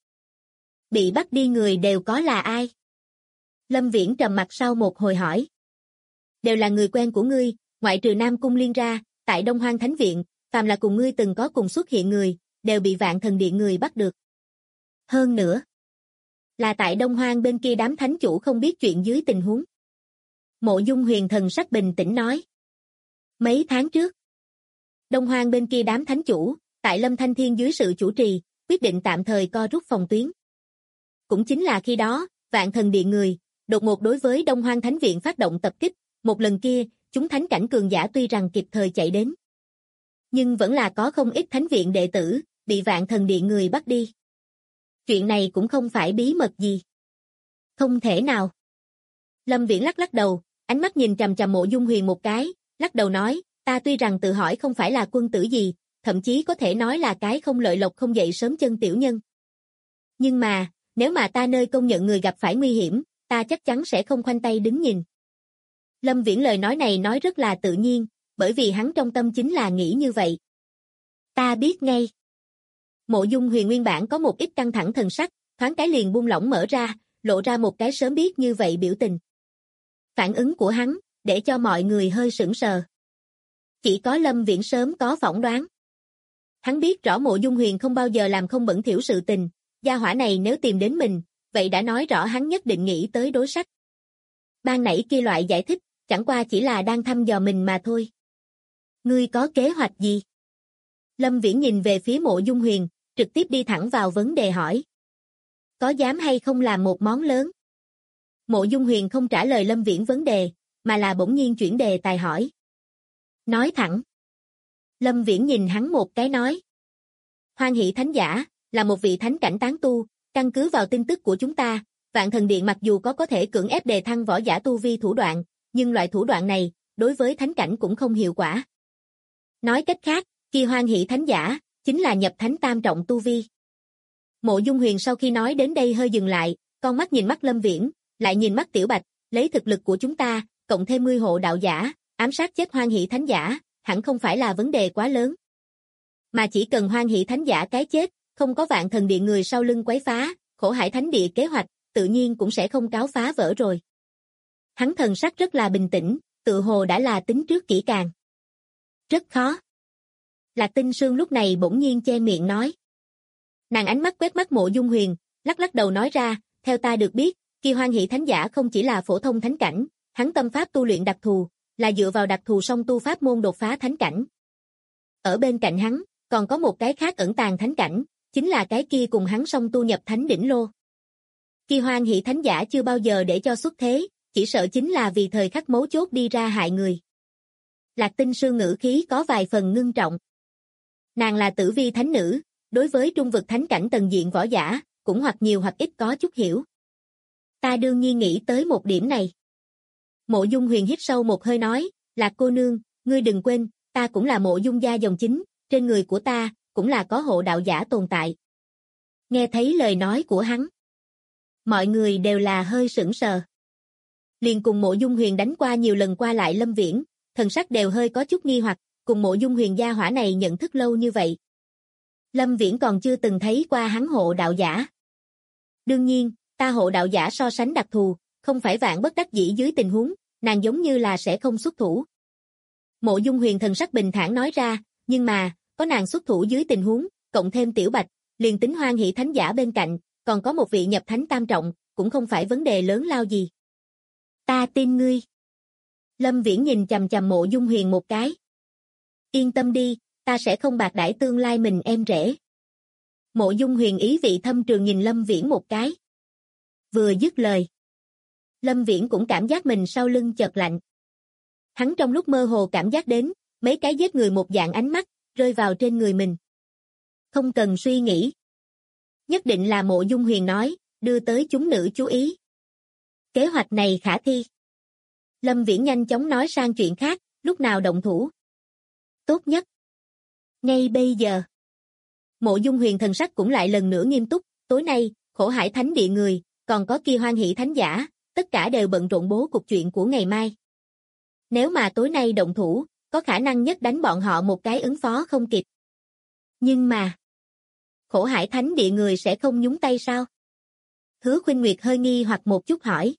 [SPEAKER 2] Bị bắt đi người đều có là ai? Lâm Viễn trầm mặt sau một hồi hỏi. Đều là người quen của ngươi, ngoại trừ Nam Cung Liên ra, tại Đông Hoang Thánh Viện, phàm là cùng ngươi từng có cùng xuất hiện người, đều bị Vạn Thần Điện người bắt được. Hơn nữa, là tại Đông Hoang bên kia đám thánh chủ không biết chuyện dưới tình huống. Mộ Dung Huyền thần sắc bình tĩnh nói. Mấy tháng trước, Đông Hoang bên kia đám thánh chủ, tại Lâm Thanh Thiên dưới sự chủ trì, quyết định tạm thời co rút phòng tuyến. Cũng chính là khi đó, Vạn Thần Điện người, đột ngột đối với Đông Hoang Thánh Viện phát động tập kích, một lần kia, chúng thánh cảnh cường giả tuy rằng kịp thời chạy đến. Nhưng vẫn là có không ít Thánh Viện đệ tử, bị Vạn Thần Điện người bắt đi. Chuyện này cũng không phải bí mật gì. Không thể nào. Lâm Viễn lắc lắc đầu, ánh mắt nhìn chằm chằm Mộ Dung Huyền một cái, lắc đầu nói, ta tuy rằng tự hỏi không phải là quân tử gì, thậm chí có thể nói là cái không lợi lộc không dậy sớm chân tiểu nhân. Nhưng mà, nếu mà ta nơi công nhận người gặp phải nguy hiểm, ta chắc chắn sẽ không khoanh tay đứng nhìn. Lâm Viễn lời nói này nói rất là tự nhiên, bởi vì hắn trong tâm chính là nghĩ như vậy. Ta biết ngay. Mộ Dung Huyền nguyên bản có một ít căng thẳng thần sắc, thoáng cái liền buông lỏng mở ra, lộ ra một cái sớm biết như vậy biểu tình. Phản ứng của hắn, để cho mọi người hơi sững sờ. Chỉ có Lâm Viễn sớm có phỏng đoán. Hắn biết rõ Mộ Dung Huyền không bao giờ làm không bẩn thỉu sự tình, gia hỏa này nếu tìm đến mình, vậy đã nói rõ hắn nhất định nghĩ tới đối sách. Ban nãy kia loại giải thích, chẳng qua chỉ là đang thăm dò mình mà thôi. Ngươi có kế hoạch gì? Lâm Viễn nhìn về phía Mộ Dung Huyền, trực tiếp đi thẳng vào vấn đề hỏi. Có dám hay không làm một món lớn? Mộ Dung Huyền không trả lời Lâm Viễn vấn đề, mà là bỗng nhiên chuyển đề tài hỏi. Nói thẳng. Lâm Viễn nhìn hắn một cái nói. Hoan Hỷ Thánh Giả, là một vị thánh cảnh tán tu, căn cứ vào tin tức của chúng ta, Vạn Thần Điện mặc dù có thể cưỡng ép đề thăng võ giả tu vi thủ đoạn, nhưng loại thủ đoạn này, đối với thánh cảnh cũng không hiệu quả. Nói cách khác, kia Hoan Hỷ Thánh Giả, chính là nhập thánh tam trọng tu vi. Mộ Dung Huyền sau khi nói đến đây hơi dừng lại, con mắt nhìn mắt Lâm Viễn, lại nhìn mắt Tiểu Bạch, lấy thực lực của chúng ta, cộng thêm 10 hộ đạo giả, ám sát chết Hoan Hỷ Thánh Giả, hẳn không phải là vấn đề quá lớn. Mà chỉ cần Hoan Hỷ Thánh Giả cái chết, không có Vạn Thần Điện người sau lưng quấy phá, Khổ Hải Thánh Địa kế hoạch, tự nhiên cũng sẽ không cáo phá vỡ rồi. Hắn thần sắc rất là bình tĩnh, tự hồ đã là tính trước kỹ càng. Rất khó. Lạc Tinh Sương lúc này bỗng nhiên che miệng nói. Nàng ánh mắt quét mắt Mộ Dung Huyền, lắc lắc đầu nói ra, theo ta được biết, kia Hoan Hỷ Thánh Giả không chỉ là phổ thông thánh cảnh, hắn tâm pháp tu luyện đặc thù, là dựa vào đặc thù song tu pháp môn đột phá thánh cảnh. Ở bên cạnh hắn, còn có một cái khác ẩn tàng thánh cảnh, chính là cái kia cùng hắn song tu nhập thánh đỉnh lô. Kia Hoan Hỷ Thánh Giả chưa bao giờ để cho xuất thế, chỉ sợ chính là vì thời khắc mấu chốt đi ra hại người. Lạc Tinh Sương ngữ khí có vài phần ngưng trọng. Nàng là tử vi thánh nữ, đối với trung vực thánh cảnh tầng diện võ giả, cũng hoặc nhiều hoặc ít có chút hiểu. Ta đương nhiên nghĩ tới một điểm này. Mộ Dung Huyền hít sâu một hơi nói, Lạc cô nương, ngươi đừng quên, ta cũng là Mộ Dung gia dòng chính, trên người của ta, cũng là có hộ đạo giả tồn tại. Nghe thấy lời nói của hắn, mọi người đều là hơi sững sờ. Liền cùng Mộ Dung Huyền đánh qua nhiều lần qua lại Lâm Viễn, thần sắc đều hơi có chút nghi hoặc, cùng Mộ Dung Huyền gia hỏa này nhận thức lâu như vậy. Lâm Viễn còn chưa từng thấy qua hắn hộ đạo giả. Đương nhiên, Ta hộ đạo giả so sánh đặc thù, không phải vạn bất đắc dĩ dưới tình huống, nàng giống như là sẽ không xuất thủ. Mộ Dung Huyền thần sắc bình thản nói ra, nhưng mà, có nàng xuất thủ dưới tình huống, cộng thêm Tiểu Bạch, liền tính Hoan Hỷ Thánh Giả bên cạnh, còn có một vị nhập thánh tam trọng, cũng không phải vấn đề lớn lao gì. Ta tin ngươi. Lâm Viễn nhìn chằm chằm Mộ Dung Huyền một cái. Yên tâm đi, ta sẽ không bạc đãi tương lai mình em rể. Mộ Dung Huyền ý vị thâm trường nhìn Lâm Viễn một cái. Vừa dứt lời, Lâm Viễn cũng cảm giác mình sau lưng chợt lạnh. Hắn trong lúc mơ hồ cảm giác đến, mấy cái giết người một dạng ánh mắt, rơi vào trên người mình. Không cần suy nghĩ. Nhất định là Mộ Dung Huyền nói, đưa tới chúng nữ chú ý. Kế hoạch này khả thi. Lâm Viễn nhanh chóng nói sang chuyện khác, lúc nào động thủ. Tốt nhất. Ngay bây giờ. Mộ Dung Huyền thần sắc cũng lại lần nữa nghiêm túc, tối nay, Khổ Hải Thánh Địa người, còn có kia Hoan Hỷ Thánh Giả, tất cả đều bận rộn bố cục chuyện của ngày mai. Nếu mà tối nay động thủ, có khả năng nhất đánh bọn họ một cái ứng phó không kịp. Nhưng mà, Khổ Hải Thánh Địa người sẽ không nhúng tay sao? Hứa Khuynh Nguyệt hơi nghi hoặc một chút hỏi.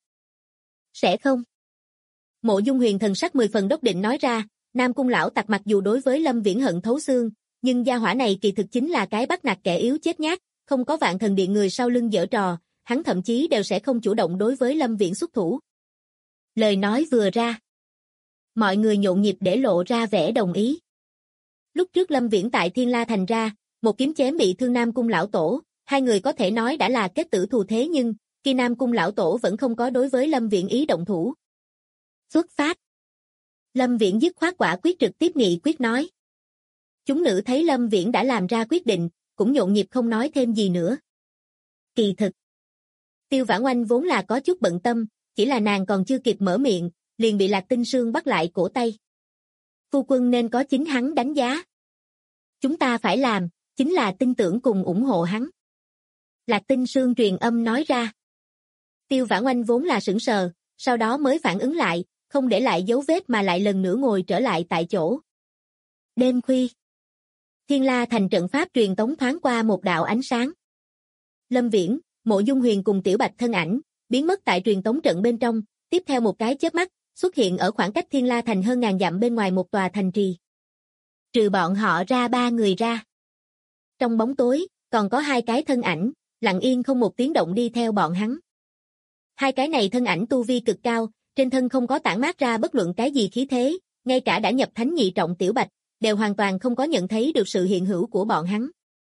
[SPEAKER 2] Sẽ không. Mộ Dung Huyền thần sắc 10 phần đốc định nói ra, Nam Cung lão tặc mặc dù đối với Lâm Viễn hận thấu xương, nhưng gia hỏa này kỳ thực chính là cái bắt nạt kẻ yếu chết nhát, không có Vạn Thần Điện người sau lưng giở trò, hắn thậm chí đều sẽ không chủ động đối với Lâm Viễn xuất thủ. Lời nói vừa ra, mọi người nhộn nhịp để lộ ra vẻ đồng ý. Lúc trước Lâm Viễn tại Thiên La Thành ra, một kiếm chém bị thương Nam Cung lão tổ, hai người có thể nói đã là kết tử thù thế nhưng, khi Nam Cung lão tổ vẫn không có đối với Lâm Viễn ý động thủ. Xuất phát. Lâm Viễn dứt khoát quả quyết trực tiếp nghị quyết nói. Chúng nữ thấy Lâm Viễn đã làm ra quyết định, cũng nhộn nhịp không nói thêm gì nữa. Kỳ thực, Tiêu Vãn Oanh vốn là có chút bận tâm, chỉ là nàng còn chưa kịp mở miệng, liền bị Lạc Tinh Sương bắt lại cổ tay. Phu quân nên có chính hắn đánh giá. Chúng ta phải làm, chính là tin tưởng cùng ủng hộ hắn. Lạc Tinh Sương truyền âm nói ra. Tiêu Vãn Oanh vốn là sững sờ, sau đó mới phản ứng lại, không để lại dấu vết mà lại lần nữa ngồi trở lại tại chỗ. Đêm khuya, Thiên La Thành trận pháp truyền tống thoáng qua một đạo ánh sáng. Lâm Viễn, Mộ Dung Huyền cùng Tiểu Bạch thân ảnh, biến mất tại truyền tống trận bên trong, tiếp theo một cái chớp mắt, xuất hiện ở khoảng cách Thiên La Thành hơn ngàn dặm bên ngoài một tòa thành trì. Trừ bọn họ ra 3 người ra. Trong bóng tối, còn có 2 cái thân ảnh, lặng yên không một tiếng động đi theo bọn hắn. 2 cái này thân ảnh tu vi cực cao, trên thân không có tản mát ra bất luận cái gì khí thế, ngay cả đã nhập thánh nhị trọng Tiểu Bạch, đều hoàn toàn không có nhận thấy được sự hiện hữu của bọn hắn.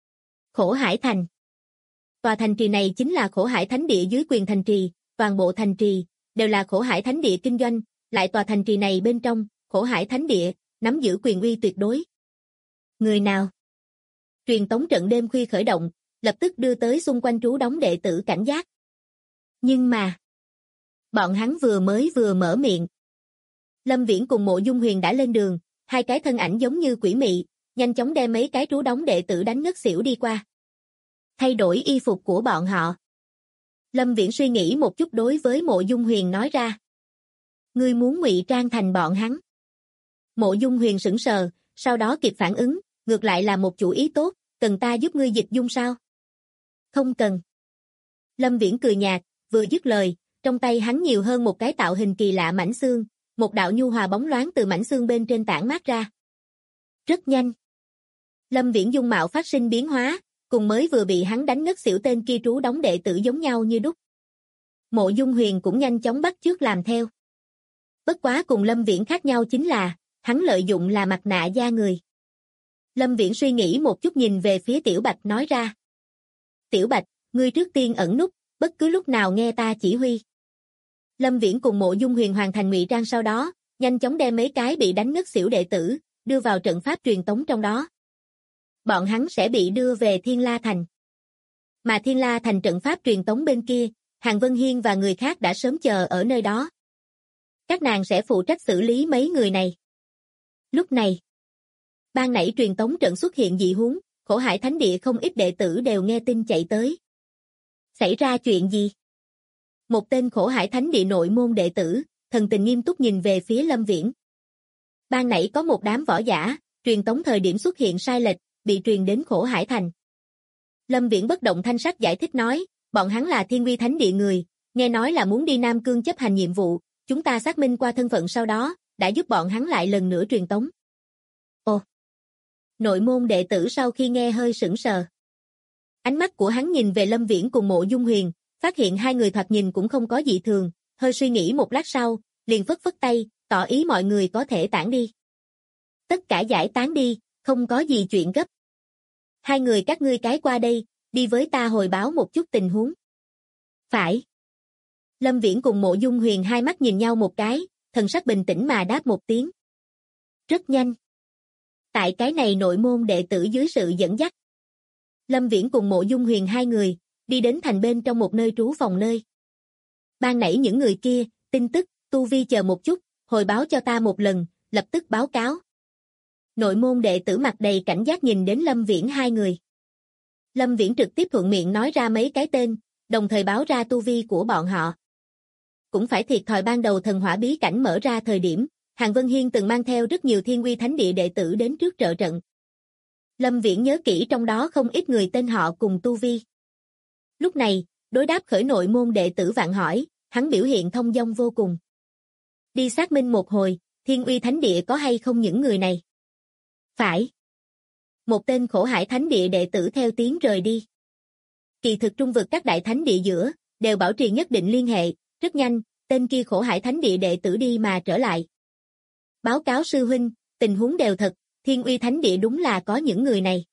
[SPEAKER 2] Khổ Hải Thành. Tòa thành trì này chính là Khổ Hải Thánh Địa dưới quyền thành trì, toàn bộ thành trì đều là Khổ Hải Thánh Địa kinh doanh, lại tòa thành trì này bên trong, Khổ Hải Thánh Địa nắm giữ quyền uy tuyệt đối. Người nào? Truyền tống trận đêm khuya khởi động, lập tức đưa tới xung quanh trú đóng đệ tử cảnh giác. Nhưng mà, bọn hắn vừa mở miệng. Lâm Viễn cùng Mộ Dung Huyền đã lên đường, 2 cái thân ảnh giống như quỷ mị, nhanh chóng đem mấy cái trú đóng đệ tử đánh ngất xỉu đi qua. Thay đổi y phục của bọn họ. Lâm Viễn suy nghĩ một chút đối với Mộ Dung Huyền nói ra. Ngươi muốn ngụy trang thành bọn hắn. Mộ Dung Huyền sững sờ, sau đó kịp phản ứng, ngược lại là một chủ ý tốt, cần ta giúp ngươi dịch dung sao? Không cần. Lâm Viễn cười nhạt, vừa dứt lời, trong tay hắn nhiều hơn một cái tạo hình kỳ lạ mảnh xương, một đạo nhu hòa bóng loáng từ mảnh xương bên trên tản mát ra. Rất nhanh. Lâm Viễn dung mạo phát sinh biến hóa, cùng mới vừa bị hắn đánh ngất xỉu tên kia trú đóng đệ tử giống nhau như đúc. Mộ Dung Huyền cũng nhanh chóng bắt chước làm theo. Bất quá cùng Lâm Viễn khác nhau chính là, hắn lợi dụng là mặt nạ da người. Lâm Viễn suy nghĩ một chút nhìn về phía Tiểu Bạch nói ra. Tiểu Bạch, ngươi trước tiên ẩn núp, bất cứ lúc nào nghe ta chỉ huy. Lâm Viễn cùng Mộ Dung Huyền hoàn thành ngụy trang sau đó, nhanh chóng đem mấy cái bị đánh ngất xỉu đệ tử, đưa vào trận pháp truyền tống trong đó. Bọn hắn sẽ bị đưa về Thiên La Thành. Mà Thiên La Thành trận pháp truyền tống bên kia, Hàn Vân Hiên và người khác đã sớm chờ ở nơi đó. Các nàng sẽ phụ trách xử lý mấy người này. Lúc này, ban nãy truyền tống trận xuất hiện dị huống, Khổ Hải Thánh Địa không ít đệ tử đều nghe tin chạy tới. Xảy ra chuyện gì? Một tên Khổ Hải Thánh Địa nội môn đệ tử, thần tình nghiêm túc nhìn về phía Lâm Viễn. Ban nãy có một đám võ giả, truyền tống thời điểm xuất hiện sai lệch, bị truyền đến Khổ Hải Thành. Lâm Viễn bất động thanh sắc giải thích nói, bọn hắn là Thiên Uy Thánh Địa người, nghe nói là muốn đi Nam Cương chấp hành nhiệm vụ, chúng ta xác minh qua thân phận sau đó, đã giúp bọn hắn lại lần nữa truyền tống. Ồ! Nội môn đệ tử sau khi nghe hơi sững sờ. Ánh mắt của hắn nhìn về Lâm Viễn cùng Mộ Dung Huyền, phát hiện hai người thoạt nhìn cũng không có dị thường, hơi suy nghĩ một lát sau, liền phất phất tay, tỏ ý mọi người có thể tản đi. Tất cả giải tán đi, không có gì chuyện gấp. Hai người các ngươi cái qua đây, đi với ta hồi báo một chút tình huống. Phải. Lâm Viễn cùng Mộ Dung Huyền hai mắt nhìn nhau một cái, thần sắc bình tĩnh mà đáp một tiếng. Rất nhanh. Tại cái này nội môn đệ tử dưới sự dẫn dắt, Lâm Viễn cùng Mộ Dung Huyền hai người, đi đến thành bên trong một nơi trú phòng nơi. Ban nãy những người kia, tin tức, tu vi chờ một chút, hồi báo cho ta một lần, lập tức báo cáo. Nội môn đệ tử mặt đầy cảnh giác nhìn đến Lâm Viễn hai người. Lâm Viễn trực tiếp thuận miệng nói ra mấy cái tên, đồng thời báo ra tu vi của bọn họ. Cũng phải thiệt thòi ban đầu thần hỏa bí cảnh mở ra thời điểm, Hàn Vân Hiên từng mang theo rất nhiều Thiên Uy Thánh Địa đệ tử đến trước trợ trận. Lâm Viễn nhớ kỹ trong đó không ít người tên họ cùng tu vi. Lúc này, đối đáp khởi nội môn đệ tử vạn hỏi, hắn biểu hiện thông dong vô cùng. Đi xác minh một hồi, Thiên Uy Thánh Địa có hay không những người này? Phải. Một tên Khổ Hải Thánh Địa đệ tử theo tiếng rời đi. Kỳ thực trung vực các đại thánh địa giữa, đều bảo trì nhất định liên hệ, rất nhanh, tên kia Khổ Hải Thánh Địa đệ tử đi mà trở lại. Báo cáo sư huynh, tình huống đều thật, Thiên Uy Thánh Địa đúng là có những người này.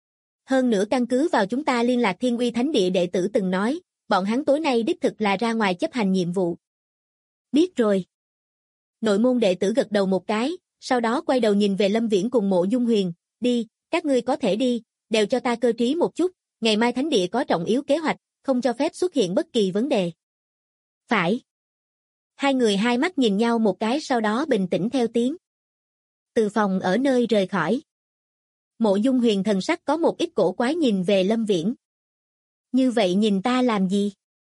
[SPEAKER 2] Hơn nữa căn cứ vào chúng ta liên lạc Thiên Uy Thánh Địa đệ tử từng nói, bọn hắn tối nay đích thực là ra ngoài chấp hành nhiệm vụ. Biết rồi. Nội môn đệ tử gật đầu một cái, sau đó quay đầu nhìn về Lâm Viễn cùng Mộ Dung Huyền, đi, các ngươi có thể đi, đều cho ta cơ trí một chút, ngày mai Thánh Địa có trọng yếu kế hoạch, không cho phép xuất hiện bất kỳ vấn đề. Phải. Hai người hai mắt nhìn nhau một cái sau đó bình tĩnh theo tiếng. Từ phòng ở nơi rời khỏi. Mộ Dung Huyền thần sắc có một ít cổ quái nhìn về Lâm Viễn. Như vậy nhìn ta làm gì?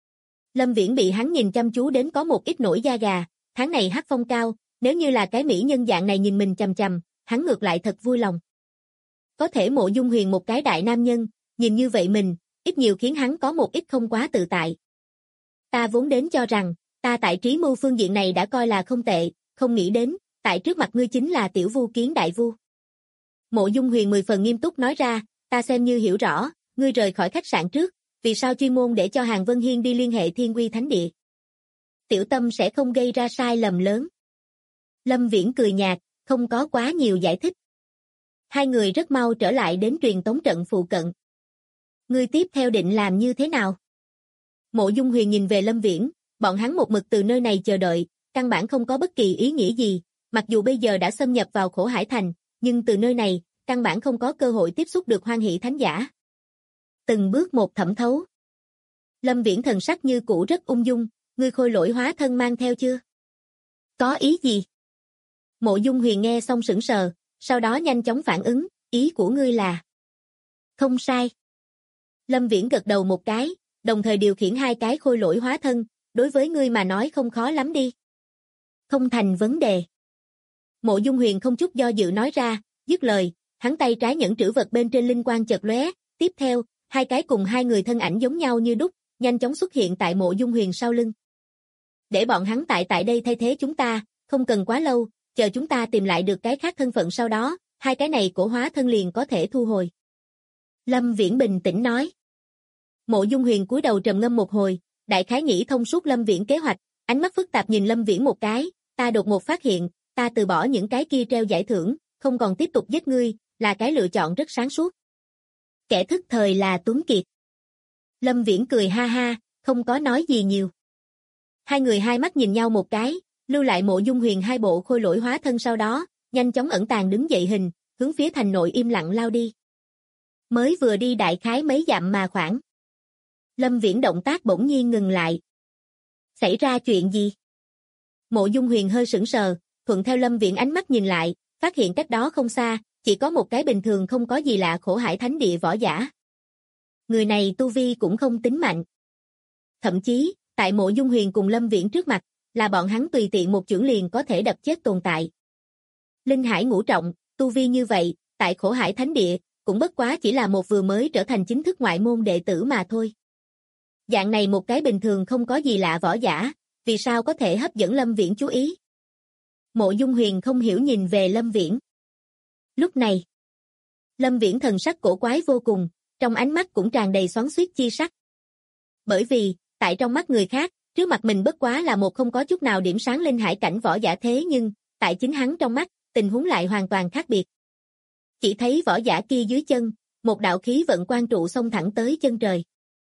[SPEAKER 2] Lâm Viễn bị hắn nhìn chăm chú đến có một ít nổi da gà, tháng này hắc phong cao, nếu như là cái mỹ nhân dạng này nhìn mình chằm chằm, hắn ngược lại thật vui lòng. Có thể Mộ Dung Huyền một cái đại nam nhân, nhìn như vậy mình, ít nhiều khiến hắn có một ít không quá tự tại. Ta vốn đến cho rằng, ta tại trí mưu phương diện này đã coi là không tệ, không nghĩ đến, tại trước mặt ngươi chính là tiểu vu kiến đại vu. Mộ Dung Huyền 10 phần nghiêm túc nói ra, ta xem như hiểu rõ, ngươi rời khỏi khách sạn trước, vì sao chuyên môn để cho Hàn Vân Hiên đi liên hệ Thiên Uy Thánh Địa. Tiểu tâm sẽ không gây ra sai lầm lớn. Lâm Viễn cười nhạt, không có quá nhiều giải thích. Hai người rất mau trở lại đến truyền tống trận phụ cận. Ngươi tiếp theo định làm như thế nào? Mộ Dung Huyền nhìn về Lâm Viễn, bọn hắn một mực từ nơi này chờ đợi, căn bản không có bất kỳ ý nghĩa gì, mặc dù bây giờ đã xâm nhập vào Khổ Hải Thành, nhưng từ nơi này, căn bản không có cơ hội tiếp xúc được Hoan Hỷ Thánh Giả. Từng bước một thẩm thấu. Lâm Viễn thần sắc như cũ rất ung dung, ngươi khôi lỗi hóa thân mang theo chưa? Có ý gì? Mộ Dung Huyền nghe xong sững sờ, sau đó nhanh chóng phản ứng, ý của ngươi là... Không sai. Lâm Viễn gật đầu một cái, đồng thời điều khiển hai cái khôi lỗi hóa thân, đối với ngươi mà nói không khó lắm đi. Không thành vấn đề. Mộ Dung Huyền không chút do dự nói ra, dứt lời, hắn tay trái nhẫn trữ vật bên trên linh quang chợt lóe, tiếp theo, hai cái cùng hai người thân ảnh giống nhau như đúc, nhanh chóng xuất hiện tại Mộ Dung Huyền sau lưng. Để bọn hắn tại đây thay thế chúng ta, không cần quá lâu, chờ chúng ta tìm lại được cái khác thân phận sau đó, hai cái này cổ hóa thân liền có thể thu hồi. Lâm Viễn bình tĩnh nói. Mộ Dung Huyền cúi đầu trầm ngâm một hồi, đại khái nghĩ thông suốt Lâm Viễn kế hoạch, ánh mắt phức tạp nhìn Lâm Viễn một cái, ta đột ngột phát hiện, ta từ bỏ những cái kia treo giải thưởng, không còn tiếp tục giết ngươi, là cái lựa chọn rất sáng suốt. Kẻ thức thời là Tuấn Kiệt. Lâm Viễn cười ha ha, không có nói gì nhiều. Hai người hai mắt nhìn nhau một cái, lưu lại Mộ Dung Huyền hai bộ khôi lỗi hóa thân sau đó, nhanh chóng ẩn tàng đứng dậy hình, hướng phía thành nội im lặng lao đi. Mới vừa đi đại khái mấy dặm mà khoảng. Lâm Viễn động tác bỗng nhiên ngừng lại. Xảy ra chuyện gì? Mộ Dung Huyền hơi sững sờ, thuận theo Lâm Viễn ánh mắt nhìn lại, phát hiện cách đó không xa, chỉ có một cái bình thường không có gì lạ Khổ Hải Thánh Địa võ giả. Người này tu vi cũng không tính mạnh. Thậm chí, tại Mộ Dung Huyền cùng Lâm Viễn trước mặt, là bọn hắn tùy tiện một chưởng liền có thể đập chết tồn tại. Linh Hải ngũ trọng, tu vi như vậy, tại Khổ Hải Thánh Địa, cũng bất quá chỉ là một vừa mới trở thành chính thức ngoại môn đệ tử mà thôi. dạng này một cái bình thường không có gì lạ võ giả, vì sao có thể hấp dẫn Lâm Viễn chú ý? Mộ Dung Huyền không hiểu nhìn về Lâm Viễn. Lúc này, Lâm Viễn thần sắc cổ quái vô cùng, trong ánh mắt cũng tràn đầy xoắn xuýt chi sắc. Bởi vì, tại trong mắt người khác, trước mặt mình bất quá là một không có chút nào điểm sáng linh hải cảnh võ giả thế nhưng, tại chính hắn trong mắt, tình huống lại hoàn toàn khác biệt. Chỉ thấy võ giả kia dưới chân, một đạo khí vận quang trụ xông thẳng tới chân trời.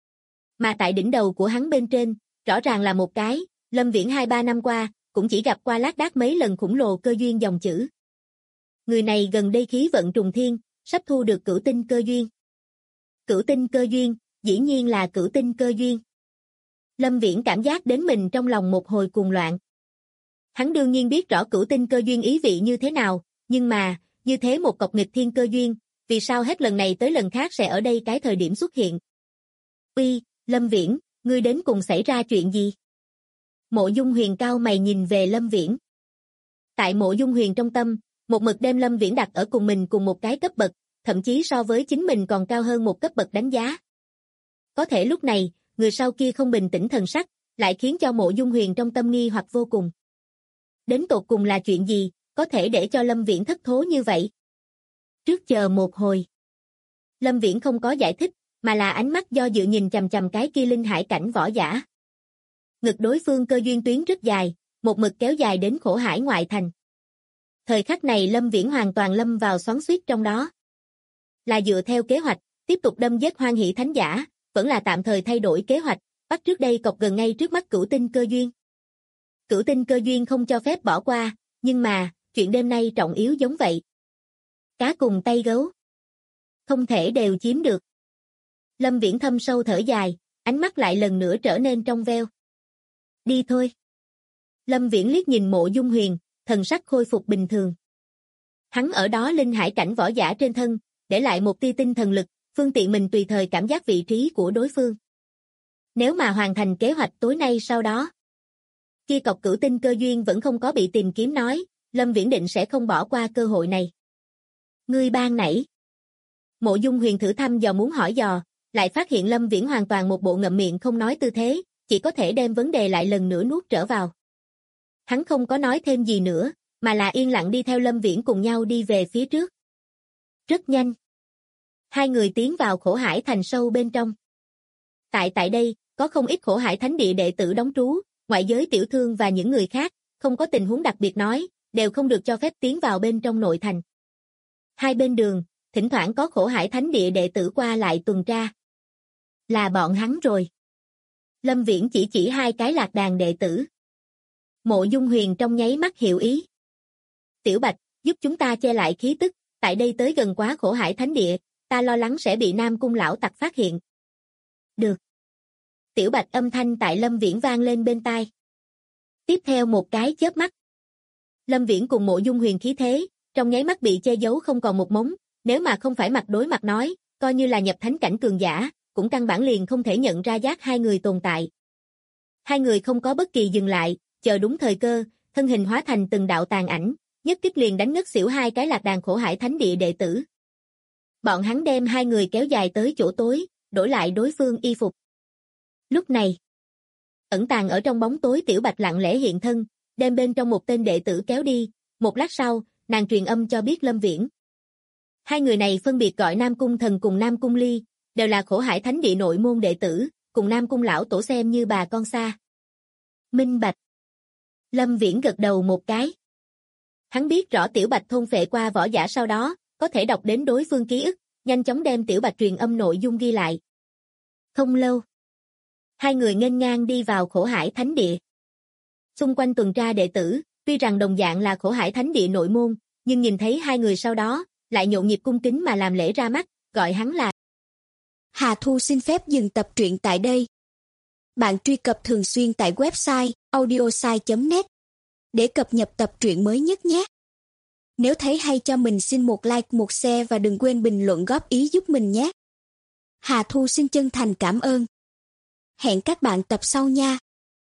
[SPEAKER 2] Mà tại đỉnh đầu của hắn bên trên, rõ ràng là một cái, Lâm Viễn 2-3 năm qua, cũng chỉ gặp qua lác đác mấy lần khủng lồ cơ duyên dòng chữ. Người này gần đây khí vận trùng thiên, sắp thu được cửu tinh cơ duyên. Cửu tinh cơ duyên, dĩ nhiên là cửu tinh cơ duyên. Lâm Viễn cảm giác đến mình trong lòng một hồi cuồng loạn. Hắn đương nhiên biết rõ cửu tinh cơ duyên ý vị như thế nào, nhưng mà, như thế một cọc nghịch thiên cơ duyên, vì sao hết lần này tới lần khác sẽ ở đây cái thời điểm xuất hiện? Uy, Lâm Viễn, ngươi đến cùng xảy ra chuyện gì? Mộ Dung Huyền cao mày nhìn về Lâm Viễn. Tại Mộ Dung Huyền trong tâm, một mực đem Lâm Viễn đặt ở cùng mình cùng một cái cấp bậc, thậm chí so với chính mình còn cao hơn một cấp bậc đánh giá. Có thể lúc này, người sau kia không bình tĩnh thần sắc, lại khiến cho Mộ Dung Huyền trong tâm nghi hoặc vô cùng. Đến tột cùng là chuyện gì, có thể để cho Lâm Viễn thất thố như vậy? Trước chờ một hồi. Lâm Viễn không có giải thích, mà là ánh mắt do dự nhìn chằm chằm cái kia linh hải cảnh võ giả. Ngực đối phương cơ duyên tuyến rất dài, một mực kéo dài đến Khổ Hải ngoại thành. Thời khắc này Lâm Viễn hoàn toàn lâm vào xoắn xuýt trong đó. Là dựa theo kế hoạch, tiếp tục đâm giết Hoan Hỷ Thánh Giả, vẫn là tạm thời thay đổi kế hoạch, bắt trước đây cọc gần ngay trước mắt cửu tinh cơ duyên. Cửu tinh cơ duyên không cho phép bỏ qua, nhưng mà, chuyện đêm nay trọng yếu giống vậy. Cá cùng tay gấu. Không thể đều chiếm được. Lâm Viễn thâm sâu thở dài, ánh mắt lại lần nữa trở nên trong veo. Đi thôi. Lâm Viễn liếc nhìn Mộ Dung Huyền, thần sắc khôi phục bình thường. Hắn ở đó linh hải cảnh võ giả trên thân, để lại một tia tinh thần lực, phương tiện mình tùy thời cảm giác vị trí của đối phương. Nếu mà hoàn thành kế hoạch tối nay sau đó, kia cọc cửu tinh cơ duyên vẫn không có bị tìm kiếm nói, Lâm Viễn định sẽ không bỏ qua cơ hội này. Ngươi ban nãy. Mộ Dung Huyền thử thăm dò muốn hỏi dò, lại phát hiện Lâm Viễn hoàn toàn một bộ ngậm miệng không nói tư thế, chỉ có thể đem vấn đề lại lần nữa nuốt trở vào. Hắn không có nói thêm gì nữa, mà là yên lặng đi theo Lâm Viễn cùng nhau đi về phía trước. Rất nhanh. Hai người tiến vào Khổ Hải thành sâu bên trong. Tại đây, có không ít Khổ Hải Thánh Địa đệ tử đóng trú, ngoại giới tiểu thương và những người khác, không có tình huống đặc biệt nói, đều không được cho phép tiến vào bên trong nội thành. Hai bên đường, thỉnh thoảng có Khổ Hải Thánh Địa đệ tử qua lại tuần tra. Là bọn hắn rồi. Lâm Viễn chỉ hai cái lạc đàn đệ tử. Mộ Dung Huyền trong nháy mắt hiểu ý. Tiểu Bạch, giúp chúng ta che lại khí tức, tại đây tới gần quá Khổ Hải Thánh Địa, ta lo lắng sẽ bị Nam Cung lão tặc phát hiện. Được. Tiểu Bạch âm thanh tại Lâm Viễn vang lên bên tai. Tiếp theo một cái chớp mắt. Lâm Viễn cùng Mộ Dung Huyền khí thế, trong nháy mắt bị che giấu không còn một mống, nếu mà không phải mặt đối mặt nói, coi như là nhập thánh cảnh cường giả, cũng căn bản liền không thể nhận ra giác hai người tồn tại. Hai người không có bất kỳ dừng lại, chờ đúng thời cơ, thân hình hóa thành từng đạo tàn ảnh, nhất kích liền đánh ngất xỉu hai cái lạc đàn Khổ Hải Thánh Địa đệ tử. Bọn hắn đem hai người kéo dài tới chỗ tối, đổi lại đối phương y phục. Lúc này, ẩn tàng ở trong bóng tối Tiểu Bạch lặng lẽ hiện thân, đem bên trong một tên đệ tử kéo đi, một lát sau, nàng truyền âm cho biết Lâm Viễn. Hai người này phân biệt gọi Nam Cung Thần cùng Nam Cung Ly, đều là Khổ Hải Thánh Địa nội môn đệ tử, cùng Nam Cung lão tổ xem như bà con xa. Minh bạch. Lâm Viễn gật đầu một cái. Hắn biết rõ Tiểu Bạch thôn phệ qua võ giả sau đó, có thể đọc đến đối phương ký ức, nhanh chóng đem Tiểu Bạch truyền âm nội dung ghi lại. Không lâu, hai người nghênh ngang đi vào Khổ Hải Thánh Địa. Xung quanh tuần tra đệ tử, tuy rằng đồng dạng là Khổ Hải Thánh Địa nội môn, nhưng nhìn thấy hai người sau đó, lại nhộn nhịp cung kính mà làm lễ ra mắt, gọi hắn là.
[SPEAKER 3] Hà Thu xin phép dừng tập truyện tại đây. Bạn truy cập thường xuyên tại website audiosai.net để cập nhật tập truyện mới nhất nhé. Nếu thấy hay cho mình xin một like, một share và đừng quên bình luận góp ý giúp mình nhé. Hà Thu xin chân thành cảm ơn. Hẹn các bạn tập sau nha.